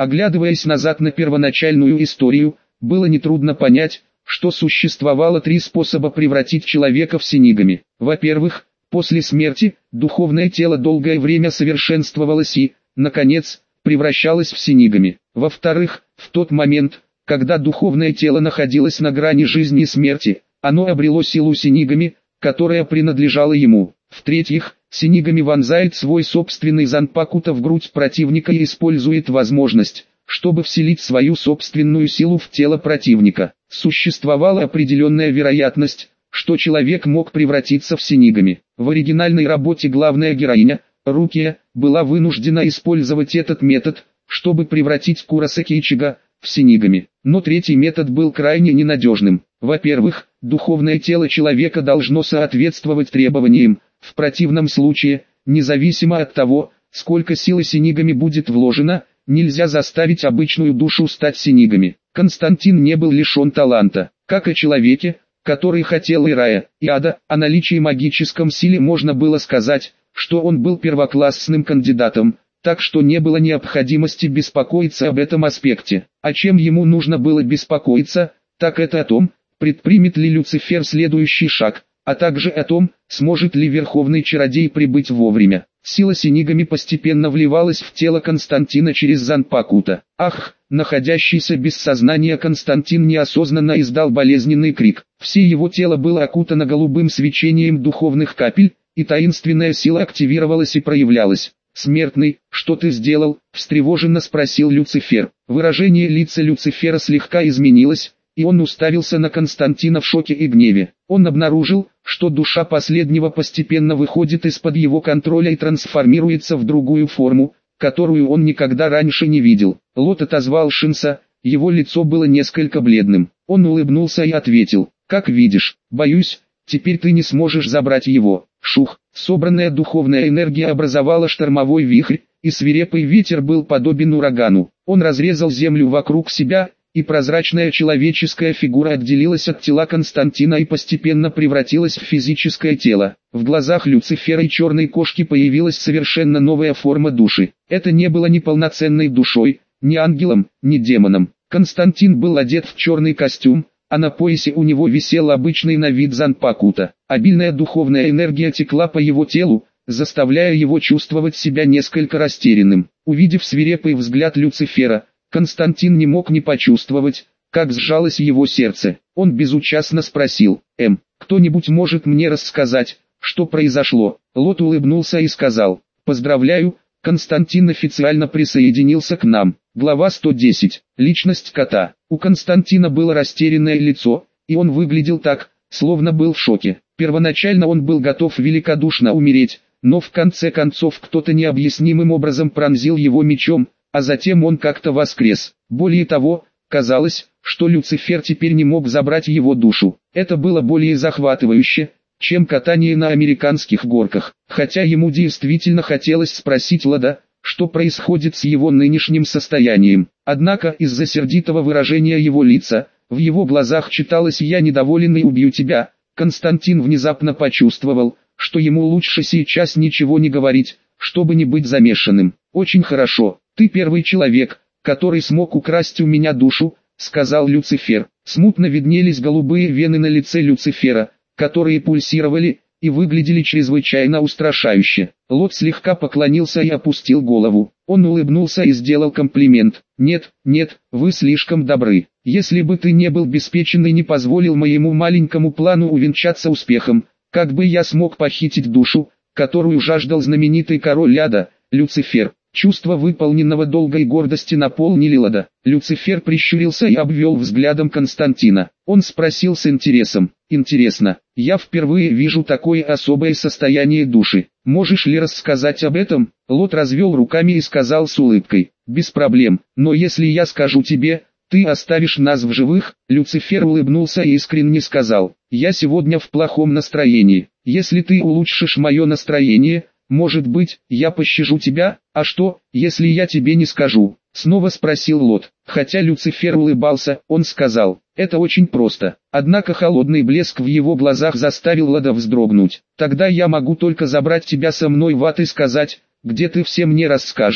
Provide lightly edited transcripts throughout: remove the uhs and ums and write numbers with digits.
Оглядываясь назад на первоначальную историю, было нетрудно понять, что существовало три способа превратить человека в синигами. Во-первых, после смерти, духовное тело долгое время совершенствовалось и, наконец, превращалось в синигами. Во-вторых, в тот момент, когда духовное тело находилось на грани жизни и смерти, оно обрело силу синигами, которая принадлежала ему. В-третьих, синигами вонзает свой собственный занпакута в грудь противника и использует возможность, чтобы вселить свою собственную силу в тело противника. Существовала определенная вероятность, что человек мог превратиться в синигами. В оригинальной работе главная героиня, Рукия, была вынуждена использовать этот метод, чтобы превратить Куросаки Ичиго в синигами. Но третий метод был крайне ненадежным. Во-первых, духовное тело человека должно соответствовать требованиям, в противном случае, независимо от того, сколько силы синигами будет вложено, нельзя заставить обычную душу стать синигами. Константин не был лишен таланта, как и человеке, который хотел и рая, и ада. О наличии магическом силе можно было сказать, что он был первоклассным кандидатом, так что не было необходимости беспокоиться об этом аспекте. О чем ему нужно было беспокоиться, так это о том, предпримет ли Люцифер следующий шаг, а также о том, сможет ли Верховный Чародей прибыть вовремя. Сила синигами постепенно вливалась в тело Константина через Занпакута. Ах, находящийся без сознания Константин неосознанно издал болезненный крик. Все его тело было окутано голубым свечением духовных капель, и таинственная сила активировалась и проявлялась. «Смертный, что ты сделал?» – встревоженно спросил Люцифер. Выражение лица Люцифера слегка изменилось, и он уставился на Константина в шоке и гневе. Он обнаружил, что душа последнего постепенно выходит из-под его контроля и трансформируется в другую форму, которую он никогда раньше не видел. Лот отозвал Шинса, его лицо было несколько бледным. Он улыбнулся и ответил: «Как видишь, боюсь, теперь ты не сможешь забрать его». Шух, собранная духовная энергия образовала штормовой вихрь, и свирепый ветер был подобен урагану. Он разрезал землю вокруг себя, и прозрачная человеческая фигура отделилась от тела Константина и постепенно превратилась в физическое тело. В глазах Люцифера и черной кошки появилась совершенно новая форма души. Это не было ни полноценной душой, ни ангелом, ни демоном. Константин был одет в черный костюм, а на поясе у него висел обычный на вид Занпакута. Обильная духовная энергия текла по его телу, заставляя его чувствовать себя несколько растерянным. Увидев свирепый взгляд Люцифера, Константин не мог не почувствовать, как сжалось его сердце. Он безучастно спросил: кто-нибудь может мне рассказать, что произошло?» Лот улыбнулся и сказал: «Поздравляю, Константин официально присоединился к нам». Глава 110. Личность кота. У Константина было растерянное лицо, и он выглядел так, словно был в шоке. Первоначально он был готов великодушно умереть, но в конце концов кто-то необъяснимым образом пронзил его мечом, а затем он как-то воскрес. Более того, казалось, что Люцифер теперь не мог забрать его душу. Это было более захватывающе, чем катание на американских горках. Хотя ему действительно хотелось спросить Лода, что происходит с его нынешним состоянием. Однако из-за сердитого выражения его лица, в его глазах читалось: «Я недоволен и убью тебя». Константин внезапно почувствовал, что ему лучше сейчас ничего не говорить, чтобы не быть замешанным. «Очень хорошо, ты первый человек, который смог украсть у меня душу», — сказал Люцифер. Смутно виднелись голубые вены на лице Люцифера, которые пульсировали и выглядели чрезвычайно устрашающе. Лот слегка поклонился и опустил голову. Он улыбнулся и сделал комплимент: «Нет, вы слишком добры. Если бы ты не был беспечен и не позволил моему маленькому плану увенчаться успехом, как бы я смог похитить душу, которую жаждал знаменитый король ада, Люцифер?» Чувство выполненного долга и гордости наполнили Лода. Люцифер прищурился и обвел взглядом Константина. Он спросил с интересом: «Интересно, я впервые вижу такое особое состояние души. Можешь ли рассказать об этом?» Лот развел руками и сказал с улыбкой: «Без проблем, но если я скажу тебе, ты оставишь нас в живых?» Люцифер улыбнулся и искренне сказал: «Я сегодня в плохом настроении. Если ты улучшишь мое настроение, может быть, я пощажу тебя?» «А что, если я тебе не скажу?» Снова спросил Лот. Хотя Люцифер улыбался, он сказал: «Это очень просто». Однако холодный блеск в его глазах заставил Лода вздрогнуть. «Тогда я могу только забрать тебя со мной в ад и сказать, где ты все мне расскажешь,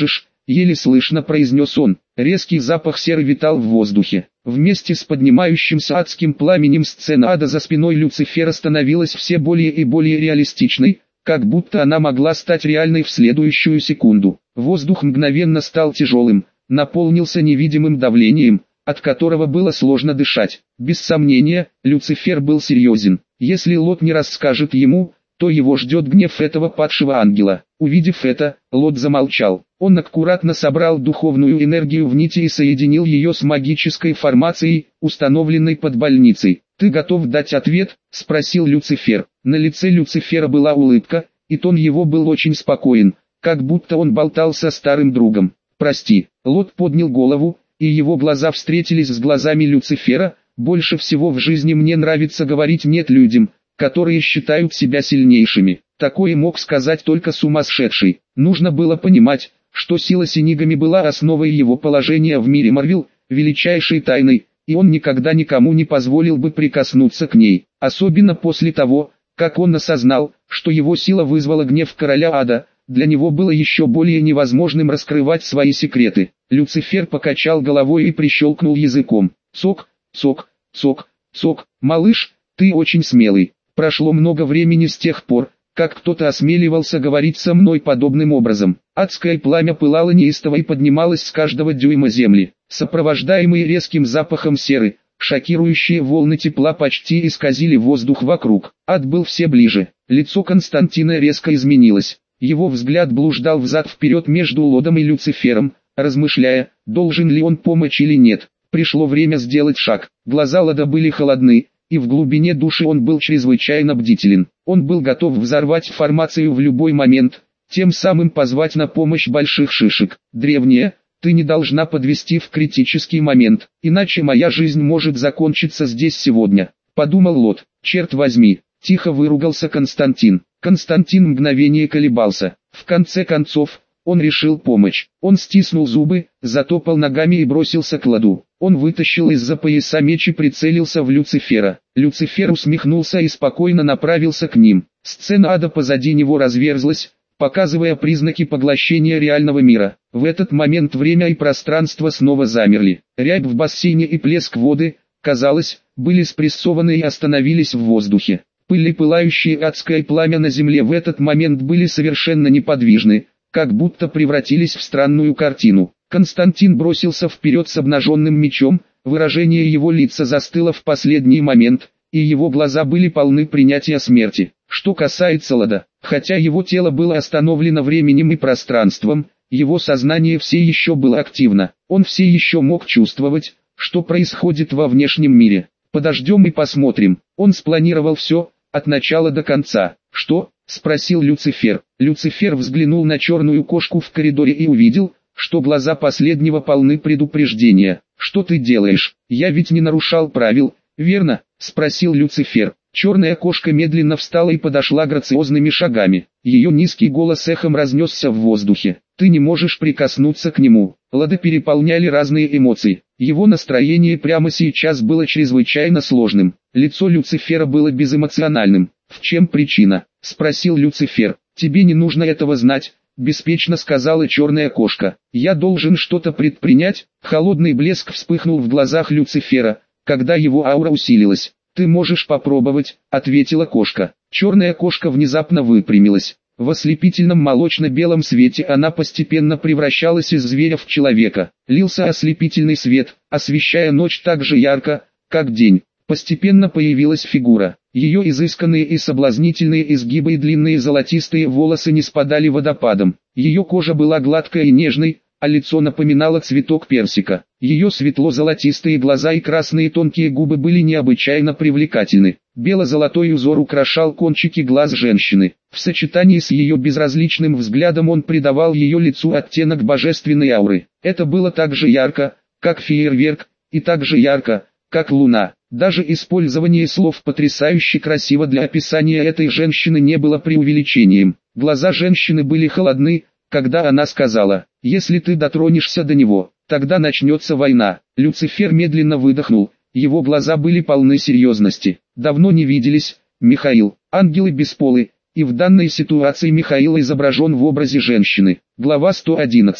еле слышно произнес он. Резкий запах серы витал в воздухе. Вместе с поднимающимся адским пламенем сцена ада за спиной Люцифера становилась все более и более реалистичной, как будто она могла стать реальной в следующую секунду. Воздух мгновенно стал тяжелым, наполнился невидимым давлением, от которого было сложно дышать. Без сомнения, Люцифер был серьезен. Если Лот не расскажет ему, то его ждет гнев этого падшего ангела. Увидев это, Лот замолчал. Он аккуратно собрал духовную энергию в нити и соединил ее с магической формацией, установленной под больницей. «Ты готов дать ответ?» – спросил Люцифер. На лице Люцифера была улыбка, и тон его был очень спокоен, как будто он болтал со старым другом. «Прости». Лот поднял голову, и его глаза встретились с глазами Люцифера. «Больше всего в жизни мне нравится говорить «нет» людям, которые считают себя сильнейшими. Такое мог сказать только сумасшедший. Нужно было понимать, что сила Синигами была основой его положения в мире Марвел, величайшей тайной, и он никогда никому не позволил бы прикоснуться к ней. Особенно после того, как он осознал, что его сила вызвала гнев короля ада, для него было еще более невозможным раскрывать свои секреты. Люцифер покачал головой и прищелкнул языком. «Цок, цок, цок, цок, малыш, ты очень смелый. Прошло много времени с тех пор, как кто-то осмеливался говорить со мной подобным образом». Адское пламя пылало неистово и поднималось с каждого дюйма земли. Сопровождаемые резким запахом серы, шокирующие волны тепла почти исказили воздух вокруг. Ад был все ближе. Лицо Константина резко изменилось. Его взгляд блуждал взад-вперед между Лодом и Люцифером, размышляя, должен ли он помочь или нет. Пришло время сделать шаг. Глаза Лода были холодны, и в глубине души он был чрезвычайно бдителен. Он был готов взорвать формацию в любой момент, тем самым позвать на помощь больших шишек. «Древняя, ты не должна подвести в критический момент, иначе моя жизнь может закончиться здесь сегодня», — подумал Лот. «Черт возьми», — тихо выругался Константин. Константин мгновение колебался. В конце концов, он решил помочь. Он стиснул зубы, затопал ногами и бросился к Лоду. Он вытащил из-за пояса меч и прицелился в Люцифера. Люцифер усмехнулся и спокойно направился к ним. Сцена ада позади него разверзлась, показывая признаки поглощения реального мира. В этот момент время и пространство снова замерли. Рябь в бассейне и плеск воды, казалось, были спрессованы и остановились в воздухе. Пыль и пылающее адское пламя на земле в этот момент были совершенно неподвижны, как будто превратились в странную картину. Константин бросился вперед с обнаженным мечом, выражение его лица застыло в последний момент, и его глаза были полны принятия смерти. Что касается Лода, хотя его тело было остановлено временем и пространством, его сознание все еще было активно. Он все еще мог чувствовать, что происходит во внешнем мире. «Подождем и посмотрим». Он спланировал все, от начала до конца. «Что?» — спросил Люцифер. Люцифер взглянул на черную кошку в коридоре и увидел, что глаза последнего полны предупреждения. «Что ты делаешь? Я ведь не нарушал правил, верно?» — спросил Люцифер. Черная кошка медленно встала и подошла грациозными шагами. Ее низкий голос эхом разнесся в воздухе. «Ты не можешь прикоснуться к нему». Лода переполняли разные эмоции. Его настроение прямо сейчас было чрезвычайно сложным. Лицо Люцифера было безэмоциональным. «В чем причина?» — спросил Люцифер. «Тебе не нужно этого знать», — беспечно сказала черная кошка. «Я должен что-то предпринять?» Холодный блеск вспыхнул в глазах Люцифера, когда его аура усилилась. «Ты можешь попробовать», — ответила кошка. Черная кошка внезапно выпрямилась. В ослепительном молочно-белом свете она постепенно превращалась из зверя в человека. Лился ослепительный свет, освещая ночь так же ярко, как день. Постепенно появилась фигура. Ее изысканные и соблазнительные изгибы и длинные золотистые волосы не спадали водопадом. Ее кожа была гладкой и нежной, а лицо напоминало цветок персика. Ее светло-золотистые глаза и красные тонкие губы были необычайно привлекательны. Бело-золотой узор украшал кончики глаз женщины. В сочетании с ее безразличным взглядом он придавал ее лицу оттенок божественной ауры. Это было так же ярко, как фейерверк, и так же ярко, как луна. Даже использование слов «потрясающе красиво» для описания этой женщины не было преувеличением. Глаза женщины были холодны, когда она сказала: «Если ты дотронешься до него, тогда начнется война». Люцифер медленно выдохнул, его глаза были полны серьезности. «Давно не виделись, Михаил». Ангелы бесполы, и в данной ситуации Михаил изображен в образе женщины. Глава 111.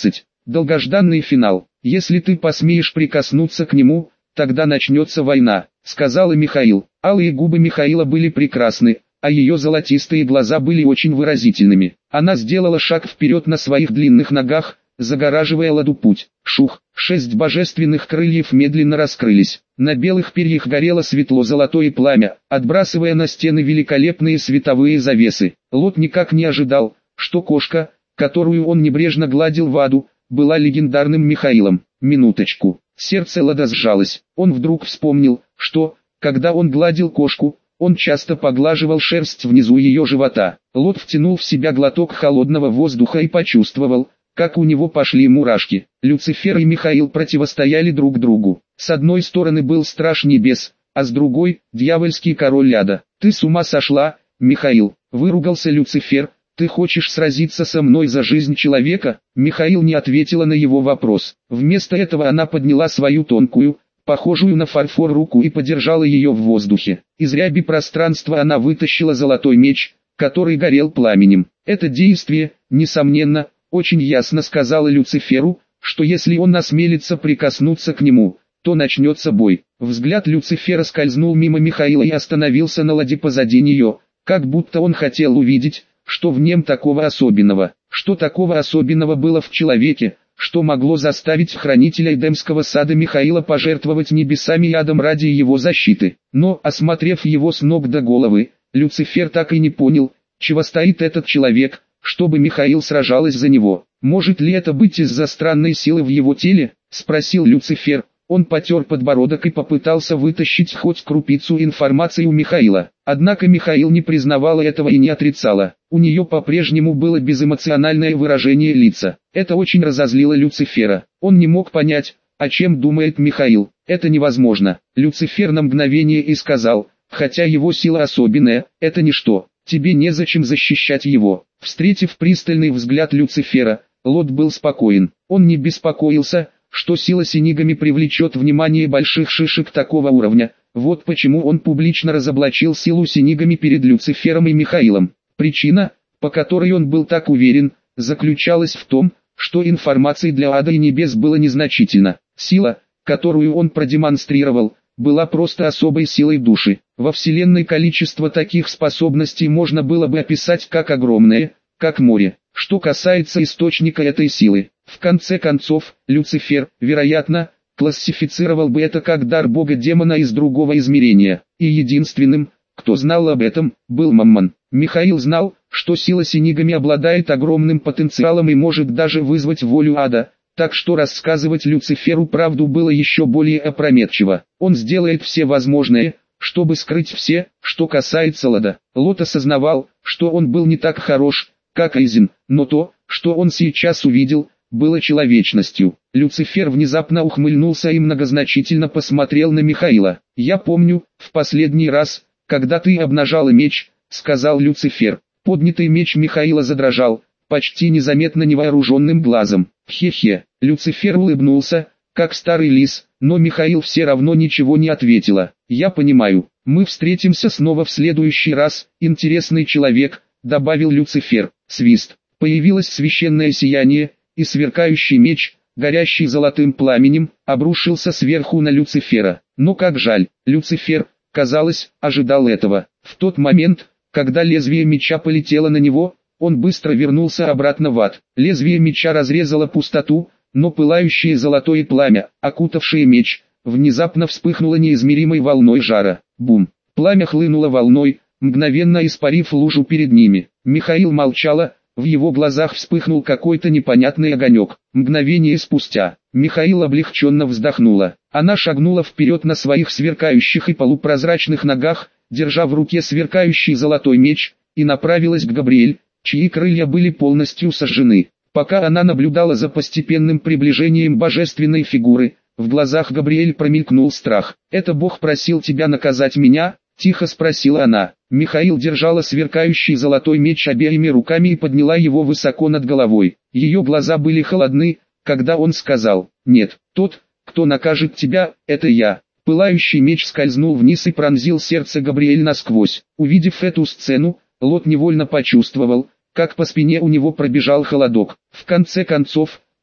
долгожданный финал. Если ты посмеешь прикоснуться к нему, тогда начнется война, сказала Михаил. Алые губы Михаила были прекрасны, а ее золотистые глаза были очень выразительными. Она сделала шаг вперед на своих длинных ногах, загораживая ладу путь. Шух, 6 божественных крыльев медленно раскрылись. На белых перьях горело светло-золотое пламя, отбрасывая на стены великолепные световые завесы. Лот никак не ожидал, что кошка, которую он небрежно гладил в аду, была легендарным Михаилом. Минуточку. Сердце Лода сжалось. Он вдруг вспомнил, что, когда он гладил кошку, он часто поглаживал шерсть внизу ее живота. Лот втянул в себя глоток холодного воздуха и почувствовал, как у него пошли мурашки. Люцифер и Михаил противостояли друг другу. С одной стороны был страж небес, а с другой – дьявольский король ада. «Ты с ума сошла, Михаил!» – выругался Люцифер. «Ты хочешь сразиться со мной за жизнь человека?» Михаил не ответила на его вопрос. Вместо этого она подняла свою тонкую, похожую на фарфор руку и подержала ее в воздухе. Из ряби пространства она вытащила золотой меч, который горел пламенем. Это действие, несомненно, очень ясно сказала Люциферу, что если он осмелится прикоснуться к нему, то начнется бой. Взгляд Люцифера скользнул мимо Михаила и остановился на ладе позади нее, как будто он хотел увидеть, что в нем такого особенного. Что такого особенного было в человеке, что могло заставить хранителя Эдемского сада Михаила пожертвовать небесами и адом ради его защиты. Но, осмотрев его с ног до головы, Люцифер так и не понял, чего стоит этот человек, чтобы Михаил сражалась за него. «Может ли это быть из-за странной силы в его теле?» – спросил Люцифер. Он потер подбородок и попытался вытащить хоть крупицу информации у Михаила. Однако Михаил не признавала этого и не отрицала. У нее по-прежнему было безэмоциональное выражение лица. Это очень разозлило Люцифера. Он не мог понять, о чем думает Михаил. «Это невозможно». Люцифер на мгновение и сказал, «Хотя его сила особенная, это ничто. Тебе незачем защищать его». Встретив пристальный взгляд Люцифера, Лот был спокоен. Он не беспокоился, что сила синигами привлечет внимание больших шишек такого уровня. Вот почему он публично разоблачил силу синигами перед Люцифером и Михаилом. Причина, по которой он был так уверен, заключалась в том, что информации для ада и небес было незначительно. Сила, которую он продемонстрировал, была просто особой силой души. Во Вселенной количество таких способностей можно было бы описать как огромное, как море. Что касается источника этой силы, в конце концов, Люцифер, вероятно, классифицировал бы это как дар бога-демона из другого измерения. И единственным, кто знал об этом, был Маммон. Михаил знал, что сила синигами обладает огромным потенциалом и может даже вызвать волю ада, так что рассказывать Люциферу правду было еще более опрометчиво. Он сделает все возможное, чтобы скрыть все, что касается Лода. Лот осознавал, что он был не так хорош, как Эйзен, но то, что он сейчас увидел, было человечностью. Люцифер внезапно ухмыльнулся и многозначительно посмотрел на Михаила. «Я помню, в последний раз, когда ты обнажала меч», — сказал Люцифер. Поднятый меч Михаила задрожал, почти незаметно невооруженным глазом. «Хе-хе». Люцифер улыбнулся, как старый лис, но Михаил все равно ничего не ответила. «Я понимаю, мы встретимся снова в следующий раз, интересный человек», — добавил Люцифер. Свист. Появилось священное сияние, и сверкающий меч, горящий золотым пламенем, обрушился сверху на Люцифера. Но как жаль, Люцифер, казалось, ожидал этого. В тот момент, когда лезвие меча полетело на него, он быстро вернулся обратно в ад. Лезвие меча разрезало пустоту, но пылающее золотое пламя, окутавшее меч, внезапно вспыхнуло неизмеримой волной жара. Бум! Пламя хлынуло волной, мгновенно испарив лужу перед ними. Михаил молчала, в его глазах вспыхнул какой-то непонятный огонек. Мгновение спустя, Михаил облегченно вздохнула. Она шагнула вперед на своих сверкающих и полупрозрачных ногах, держа в руке сверкающий золотой меч, и направилась к Габриэль, чьи крылья были полностью сожжены. Пока она наблюдала за постепенным приближением божественной фигуры, в глазах Габриэль промелькнул страх. «Это Бог просил тебя наказать меня?» — тихо спросила она. Михаил держала сверкающий золотой меч обеими руками и подняла его высоко над головой. Ее глаза были холодны, когда он сказал: «Нет, тот, кто накажет тебя, это я». Пылающий меч скользнул вниз и пронзил сердце Габриэль насквозь. Увидев эту сцену, Лот невольно почувствовал, как по спине у него пробежал холодок. В конце концов,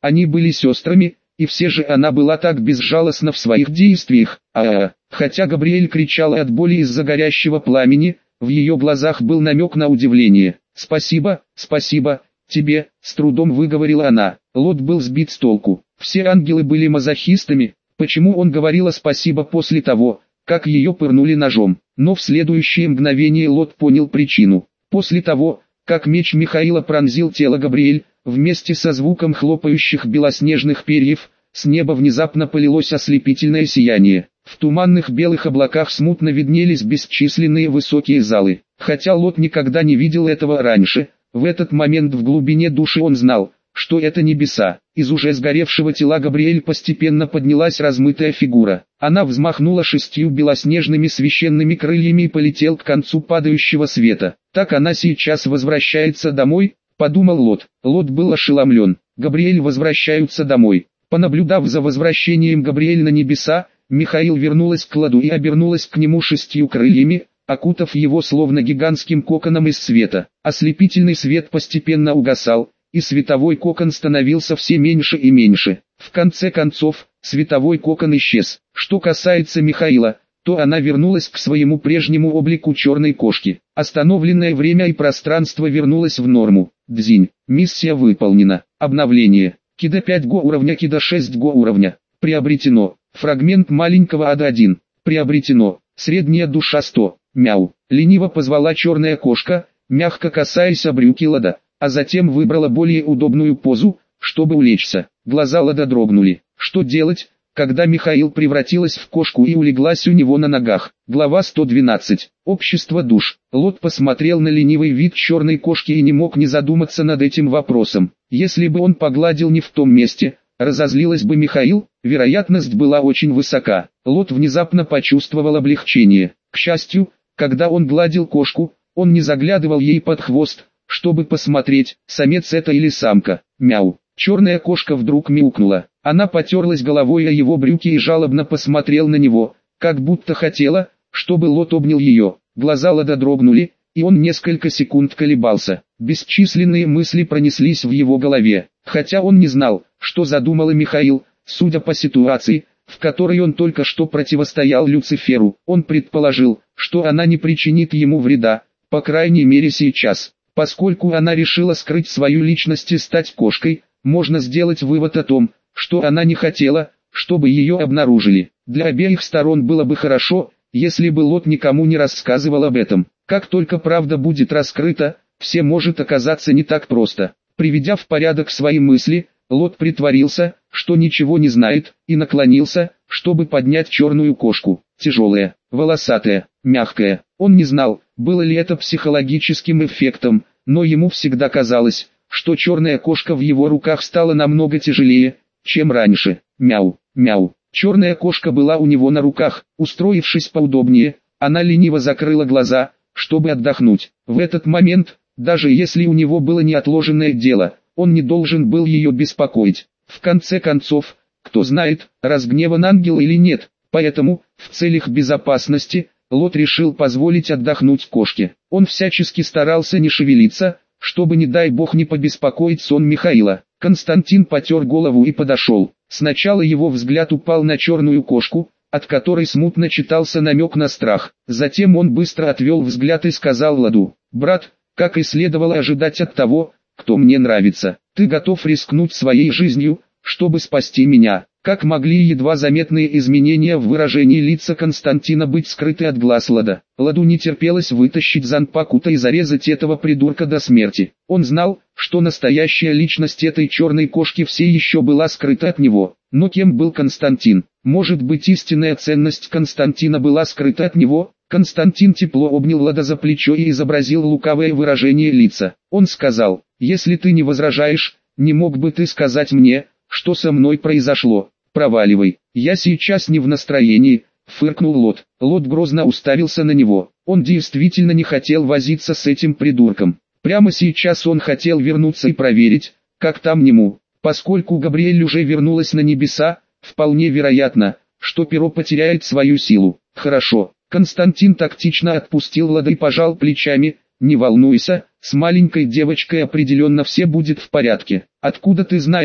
Они были сестрами, и все же она была так безжалостна в своих действиях. Хотя Габриэль кричала от боли из-за горящего пламени, в ее глазах был намек на удивление. «Спасибо, спасибо тебе», — с трудом выговорила она. Лот был сбит с толку. Все ангелы были мазохистами. Почему он говорила спасибо после того, как ее пырнули ножом? Но в следующее мгновение Лот понял причину. После того, как меч Михаила пронзил тело Габриэль, вместе со звуком хлопающих белоснежных перьев, с неба внезапно полилось ослепительное сияние. В туманных белых облаках смутно виднелись бесчисленные высокие залы. Хотя Лот никогда не видел этого раньше, в этот момент в глубине души он знал, что это небеса. Из уже сгоревшего тела Габриэль постепенно поднялась размытая фигура. Она взмахнула 6 белоснежными священными крыльями и полетел к концу падающего света. Так она сейчас возвращается домой, подумал Лот. Лот был ошеломлен. Габриэль возвращаются домой. Понаблюдав за возвращением Габриэль на небеса, Михаил вернулась к Ладу и обернулась к нему 6 крыльями, окутав его словно гигантским коконом из света. Ослепительный свет постепенно угасал, и световой кокон становился все меньше и меньше. В конце концов, световой кокон исчез. Что касается Михаила, то она вернулась к своему прежнему облику черной кошки. Остановленное время и пространство вернулось в норму. Дзинь. Миссия выполнена. Обновление. Кида 5 го уровня, Кида 6 го уровня. Приобретено. Фрагмент маленького ада 1. Приобретено. Средняя душа 100. Мяу. Лениво позвала черная кошка, мягко касаясь брюки Лада, а затем выбрала более удобную позу, чтобы улечься. Глаза Лада дрогнули. Что делать, когда Михаил превратилась в кошку и улеглась у него на ногах? Глава 112. Общество душ. Лот посмотрел на ленивый вид черной кошки и не мог не задуматься над этим вопросом. Если бы он погладил не в том месте, разозлилась бы Михаил, вероятность была очень высока. Лот внезапно почувствовал облегчение. К счастью, когда он гладил кошку, он не заглядывал ей под хвост, чтобы посмотреть, самец это или самка. Мяу. Черная кошка вдруг мяукнула. Она потерлась головой о его брюки и жалобно посмотрел на него, как будто хотела, чтобы Лот обнял ее. Глаза Лада дрогнули, и он несколько секунд колебался. Бесчисленные мысли пронеслись в его голове. Хотя он не знал, что задумал Михаил, судя по ситуации, в которой он только что противостоял Люциферу, он предположил, что она не причинит ему вреда, по крайней мере сейчас. Поскольку она решила скрыть свою личность и стать кошкой, можно сделать вывод о том, что она не хотела, чтобы ее обнаружили. Для обеих сторон было бы хорошо, если бы Лот никому не рассказывал об этом. Как только правда будет раскрыта, все может оказаться не так просто. Приведя в порядок свои мысли, Лот притворился, что ничего не знает, и наклонился, чтобы поднять черную кошку. Тяжелая, волосатая, мягкая. Он не знал, было ли это психологическим эффектом, но ему всегда казалось, что черная кошка в его руках стала намного тяжелее, чем раньше. Мяу, мяу. Черная кошка была у него на руках. Устроившись поудобнее, она лениво закрыла глаза, чтобы отдохнуть. В этот момент, даже если у него было неотложенное дело, он не должен был ее беспокоить. В конце концов, кто знает, разгневан ангел или нет. Поэтому, в целях безопасности, Лот решил позволить отдохнуть кошке. Он всячески старался не шевелиться, чтобы не дай бог не побеспокоить сон Михаила. Константин потер голову и подошел. Сначала его взгляд упал на черную кошку, от которой смутно читался намек на страх. Затем он быстро отвел взгляд и сказал Ладу: «Брат, как и следовало ожидать от того, кто мне нравится, ты готов рискнуть своей жизнью, чтобы спасти меня». Как могли едва заметные изменения в выражении лица Константина быть скрыты от глаз Лада? Ладу не терпелось вытащить Занпакута и зарезать этого придурка до смерти. Он знал, что настоящая личность этой черной кошки все еще была скрыта от него. Но кем был Константин? Может быть, истинная ценность Константина была скрыта от него? Константин тепло обнял Лада за плечо и изобразил лукавое выражение лица. Он сказал: «Если ты не возражаешь, не мог бы ты сказать мне, что со мной произошло?» «Проваливай, я сейчас не в настроении», — фыркнул Лот. Лот грозно уставился на него. Он действительно не хотел возиться с этим придурком. Прямо сейчас он хотел вернуться и проверить, как там ему. Поскольку Габриэль уже вернулась на небеса, вполне вероятно, что перо потеряет свою силу. Хорошо. Константин тактично отпустил Лада и пожал плечами. «Не волнуйся, с маленькой девочкой определенно все будет в порядке. Откуда ты знаешь,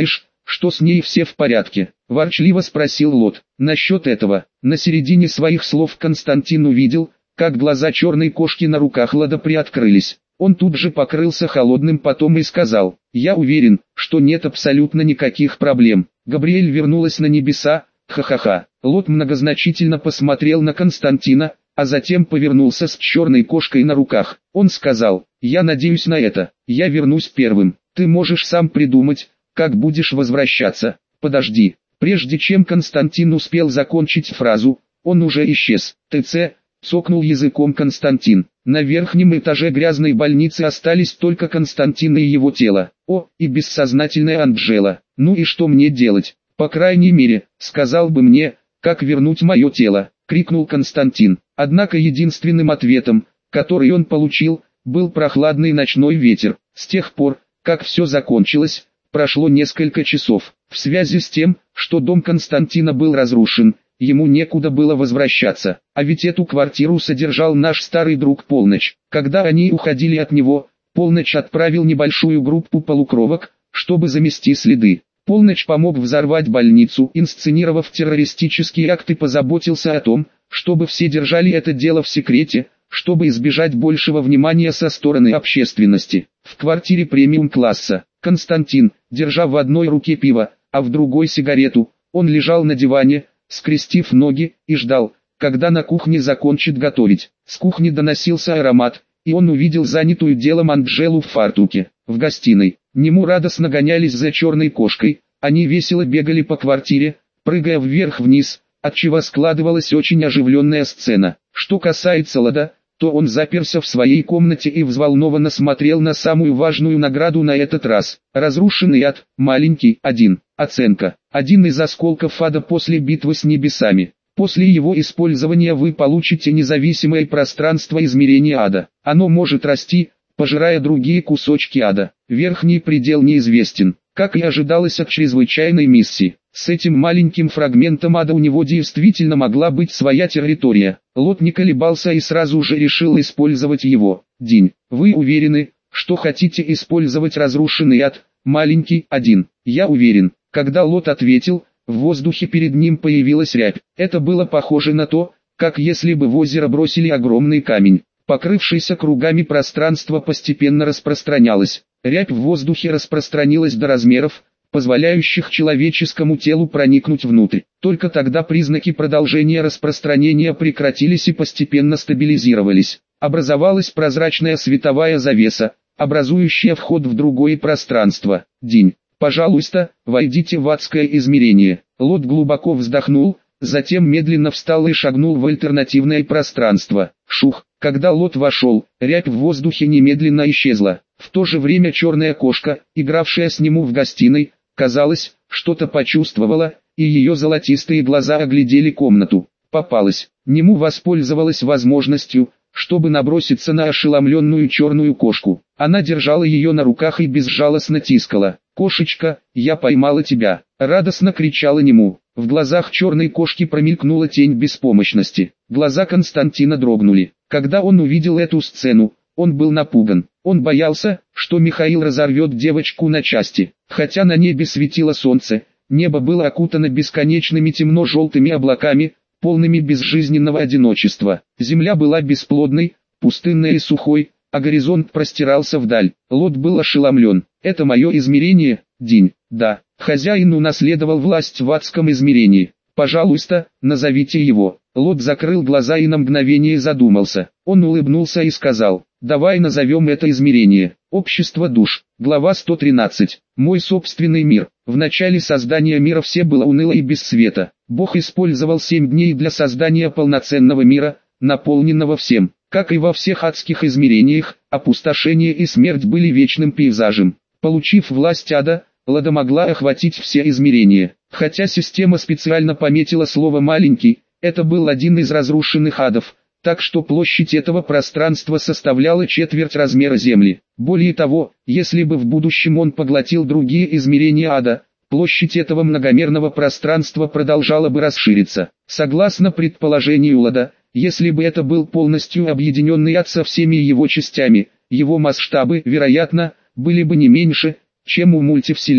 что с ней все в порядке?» – ворчливо спросил Лот. Насчет этого, на середине своих слов Константин увидел, как глаза черной кошки на руках Лода приоткрылись. Он тут же покрылся холодным потом и сказал: «Я уверен, что нет абсолютно никаких проблем. Габриэль вернулась на небеса, ха-ха-ха». Лот многозначительно посмотрел на Константина, а затем повернулся с черной кошкой на руках. Он сказал: «Я надеюсь на это, я вернусь первым. Ты можешь сам придумать, как будешь возвращаться. Подожди». Прежде чем Константин успел закончить фразу, он уже исчез. «ТЦ», — цокнул языком Константин. На верхнем этаже грязной больницы остались только Константин и его тело. О, и бессознательная Анджела. «Ну и что мне делать? По крайней мере, сказал бы мне, как вернуть мое тело», — крикнул Константин. Однако единственным ответом, который он получил, был прохладный ночной ветер. С тех пор, как все закончилось, прошло несколько часов. В связи с тем, что дом Константина был разрушен, ему некуда было возвращаться. А ведь эту квартиру содержал наш старый друг Полночь. Когда они уходили от него, Полночь отправил небольшую группу полукровок, чтобы замести следы. Полночь помог взорвать больницу, инсценировав террористический акт, и позаботился о том, чтобы все держали это дело в секрете, чтобы избежать большего внимания со стороны общественности. В квартире премиум-класса Константин, держа в одной руке пиво, а в другой сигарету, он лежал на диване, скрестив ноги, и ждал, когда на кухне закончит готовить. С кухни доносился аромат, и он увидел занятую делом Анджелу в фартуке. В гостиной, нему радостно гонялись за черной кошкой, они весело бегали по квартире, прыгая вверх-вниз, отчего складывалась очень оживленная сцена. Что касается Лода, то он заперся в своей комнате и взволнованно смотрел на самую важную награду на этот раз. Разрушенный ад, маленький, 1. Оценка. Один из осколков ада после битвы с небесами. После его использования вы получите независимое пространство измерения ада. Оно может расти, пожирая другие кусочки ада. Верхний предел неизвестен, как и ожидалось от чрезвычайной миссии. С этим маленьким фрагментом ада у него действительно могла быть своя территория. Лот не колебался и сразу же решил использовать его. День. Вы уверены, что хотите использовать разрушенный ад, маленький, 1? Я уверен. Когда Лот ответил, в воздухе перед ним появилась рябь. Это было похоже на то, как если бы в озеро бросили огромный камень. Покрывшееся кругами пространство постепенно распространялось. Рябь в воздухе распространилась до размеров, позволяющих человеческому телу проникнуть внутрь. Только тогда признаки продолжения распространения прекратились и постепенно стабилизировались. Образовалась прозрачная световая завеса, образующая вход в другое пространство. День. Пожалуйста, войдите в адское измерение. Лот глубоко вздохнул, затем медленно встал и шагнул в альтернативное пространство. Шух. Когда Лот вошел, рябь в воздухе немедленно исчезла. В то же время черная кошка, игравшая с ним в гостиной, казалось, что-то почувствовала, и ее золотистые глаза оглядели комнату. Попалась. Нему воспользовалась возможностью, чтобы наброситься на ошеломленную черную кошку. Она держала ее на руках и безжалостно тискала. «Кошечка, я поймала тебя!» — радостно кричала Нему. В глазах черной кошки промелькнула тень беспомощности. Глаза Константина дрогнули. Когда он увидел эту сцену, он был напуган. Он боялся, что Михаил разорвет девочку на части. Хотя на небе светило солнце, небо было окутано бесконечными темно-желтыми облаками, полными безжизненного одиночества. Земля была бесплодной, пустынной и сухой, а горизонт простирался вдаль. Лот был ошеломлен. «Это мое измерение, День?» «Да». Хозяин унаследовал власть в адском измерении. «Пожалуйста, назовите его». Лот закрыл глаза и на мгновение задумался. Он улыбнулся и сказал: «Давай назовем это измерение «Общество душ». Глава 113. Мой собственный мир. В начале создания мира все было уныло и без света. Бог использовал 7 дней для создания полноценного мира, наполненного всем. Как и во всех адских измерениях, опустошение и смерть были вечным пейзажем. Получив власть ада, Лода могла охватить все измерения. Хотя система специально пометила слово «маленький», это был один из разрушенных адов, так что площадь этого пространства составляла четверть размера Земли. Более того, если бы в будущем он поглотил другие измерения ада, площадь этого многомерного пространства продолжала бы расшириться. Согласно предположению Лода, если бы это был полностью объединенный ад со всеми его частями, его масштабы, вероятно, были бы не меньше, чем у мультивселенной.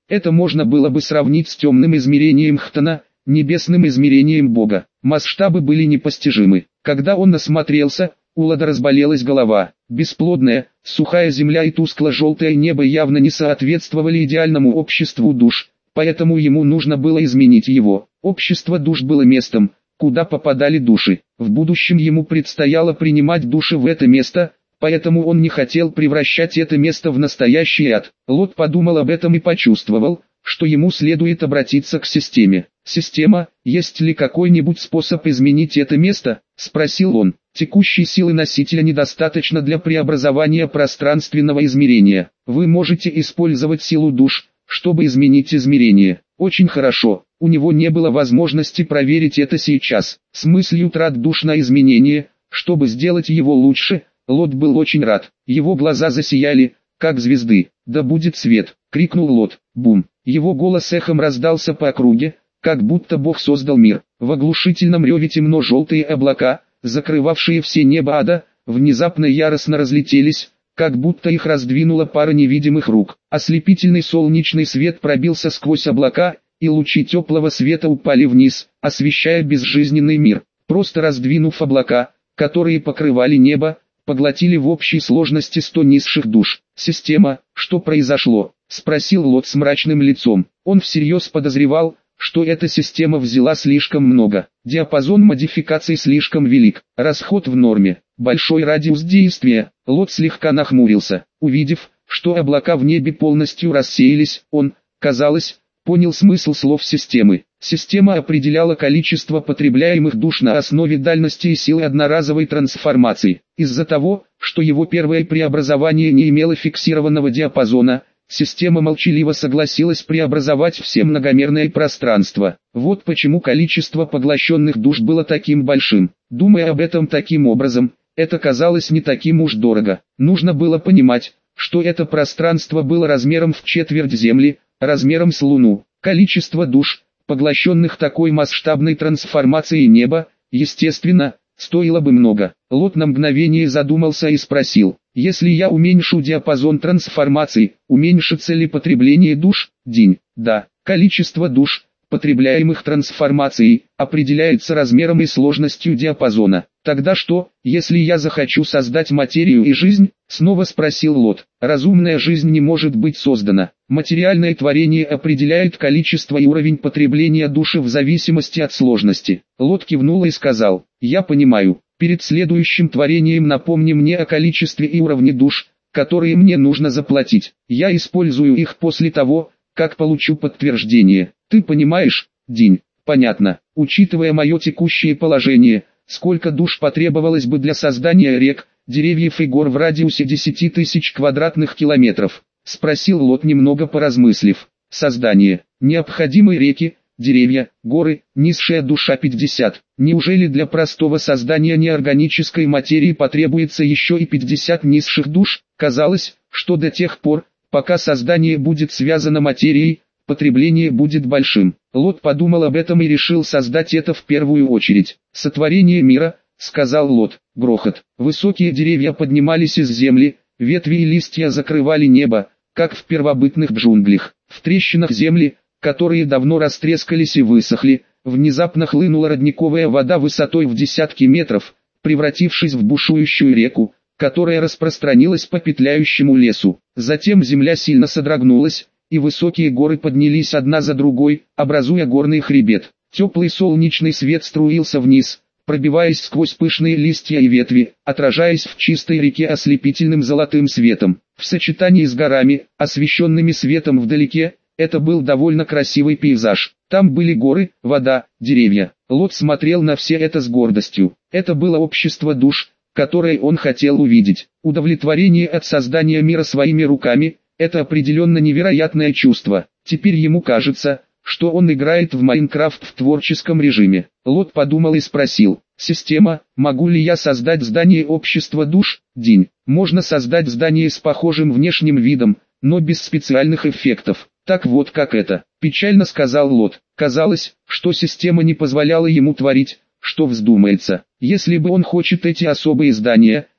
Это можно было бы сравнить с темным измерением Хтона, небесным измерением Бога. Масштабы были непостижимы. Когда он насмотрелся, у Лода разболелась голова. Бесплодная, сухая земля и тускло-желтое небо явно не соответствовали идеальному обществу душ, поэтому ему нужно было изменить его. Общество душ было местом, куда попадали души. В будущем ему предстояло принимать души в это место, поэтому он не хотел превращать это место в настоящий ад. Лот подумал об этом и почувствовал, что ему следует обратиться к системе. «Система, есть ли какой-нибудь способ изменить это место?» – спросил он. «Текущей силы носителя недостаточно для преобразования пространственного измерения. Вы можете использовать силу душ, чтобы изменить измерение». Очень хорошо, у него не было возможности проверить это сейчас. С мыслью трат душ на изменение, чтобы сделать его лучше, Лот был очень рад. Его глаза засияли, как звезды. «Да будет свет!» — крикнул Лот. Бум! Его голос эхом раздался по округе, как будто Бог создал мир. В оглушительном реве темно-желтые облака, закрывавшие все небо ада, внезапно яростно разлетелись, как будто их раздвинула пара невидимых рук. Ослепительный солнечный свет пробился сквозь облака, и лучи теплого света упали вниз, освещая безжизненный мир. Просто раздвинув облака, которые покрывали небо, поглотили в общей сложности 100 низших душ. «Система, что произошло?» — спросил Лот с мрачным лицом. Он всерьез подозревал, что эта система взяла слишком много. Диапазон модификаций слишком велик, расход в норме, большой радиус действия. Лот слегка нахмурился. Увидев, что облака в небе полностью рассеялись, он, казалось, понял смысл слов системы. Система определяла количество потребляемых душ на основе дальности и силы одноразовой трансформации. Из-за того, что его первое преобразование не имело фиксированного диапазона, система молчаливо согласилась преобразовать все многомерное пространство. Вот почему количество поглощенных душ было таким большим. Думая об этом таким образом, это казалось не таким уж дорого. Нужно было понимать, что это пространство было размером в четверть Земли, размером с Луну. Количество душ, поглощенных такой масштабной трансформацией неба, естественно, стоило бы много. Лот на мгновение задумался и спросил: «Если я уменьшу диапазон трансформаций, уменьшится ли потребление душ?» День. Да, количество душ, потребляемых трансформацией, определяется размером и сложностью диапазона. «Тогда что, если я захочу создать материю и жизнь?» — снова спросил Лот. «Разумная жизнь не может быть создана. Материальное творение определяет количество и уровень потребления души в зависимости от сложности». Лот кивнул и сказал: «Я понимаю. Перед следующим творением напомни мне о количестве и уровне душ, которые мне нужно заплатить. Я использую их после того, как получу подтверждение. Ты понимаешь, Динь?» «Понятно. Учитывая мое текущее положение, сколько душ потребовалось бы для создания рек, деревьев и гор в радиусе 10 тысяч квадратных километров?» — спросил Лот, немного поразмыслив. «Создание. Необходимые реки, деревья, горы, низшая душа 50. Неужели для простого создания неорганической материи потребуется еще и 50 низших душ?» Казалось, что до тех пор, пока создание будет связано материей, потребление будет большим. Лот подумал об этом и решил создать это в первую очередь. «Сотворение мира», — сказал Лот. Грохот. Высокие деревья поднимались из земли, ветви и листья закрывали небо, как в первобытных джунглях. В трещинах земли, которые давно растрескались и высохли, внезапно хлынула родниковая вода высотой в десятки метров, превратившись в бушующую реку, которая распространилась по петляющему лесу. Затем земля сильно содрогнулась, и высокие горы поднялись одна за другой, образуя горный хребет. Теплый солнечный свет струился вниз, пробиваясь сквозь пышные листья и ветви, отражаясь в чистой реке ослепительным золотым светом. В сочетании с горами, освещенными светом вдалеке, это был довольно красивый пейзаж. Там были горы, вода, деревья. Лот смотрел на все это с гордостью. Это было общество душ, которое он хотел увидеть. Удовлетворение от создания мира своими руками — это определенно невероятное чувство. Теперь ему кажется, что он играет в Майнкрафт в творческом режиме. Лот подумал и спросил: «Система, могу ли я создать здание общества душ?» День. Можно создать здание с похожим внешним видом, но без специальных эффектов. «Так вот как это», — печально сказал Лот. Казалось, что система не позволяла ему творить, что вздумается. Если бы он хочет эти особые здания,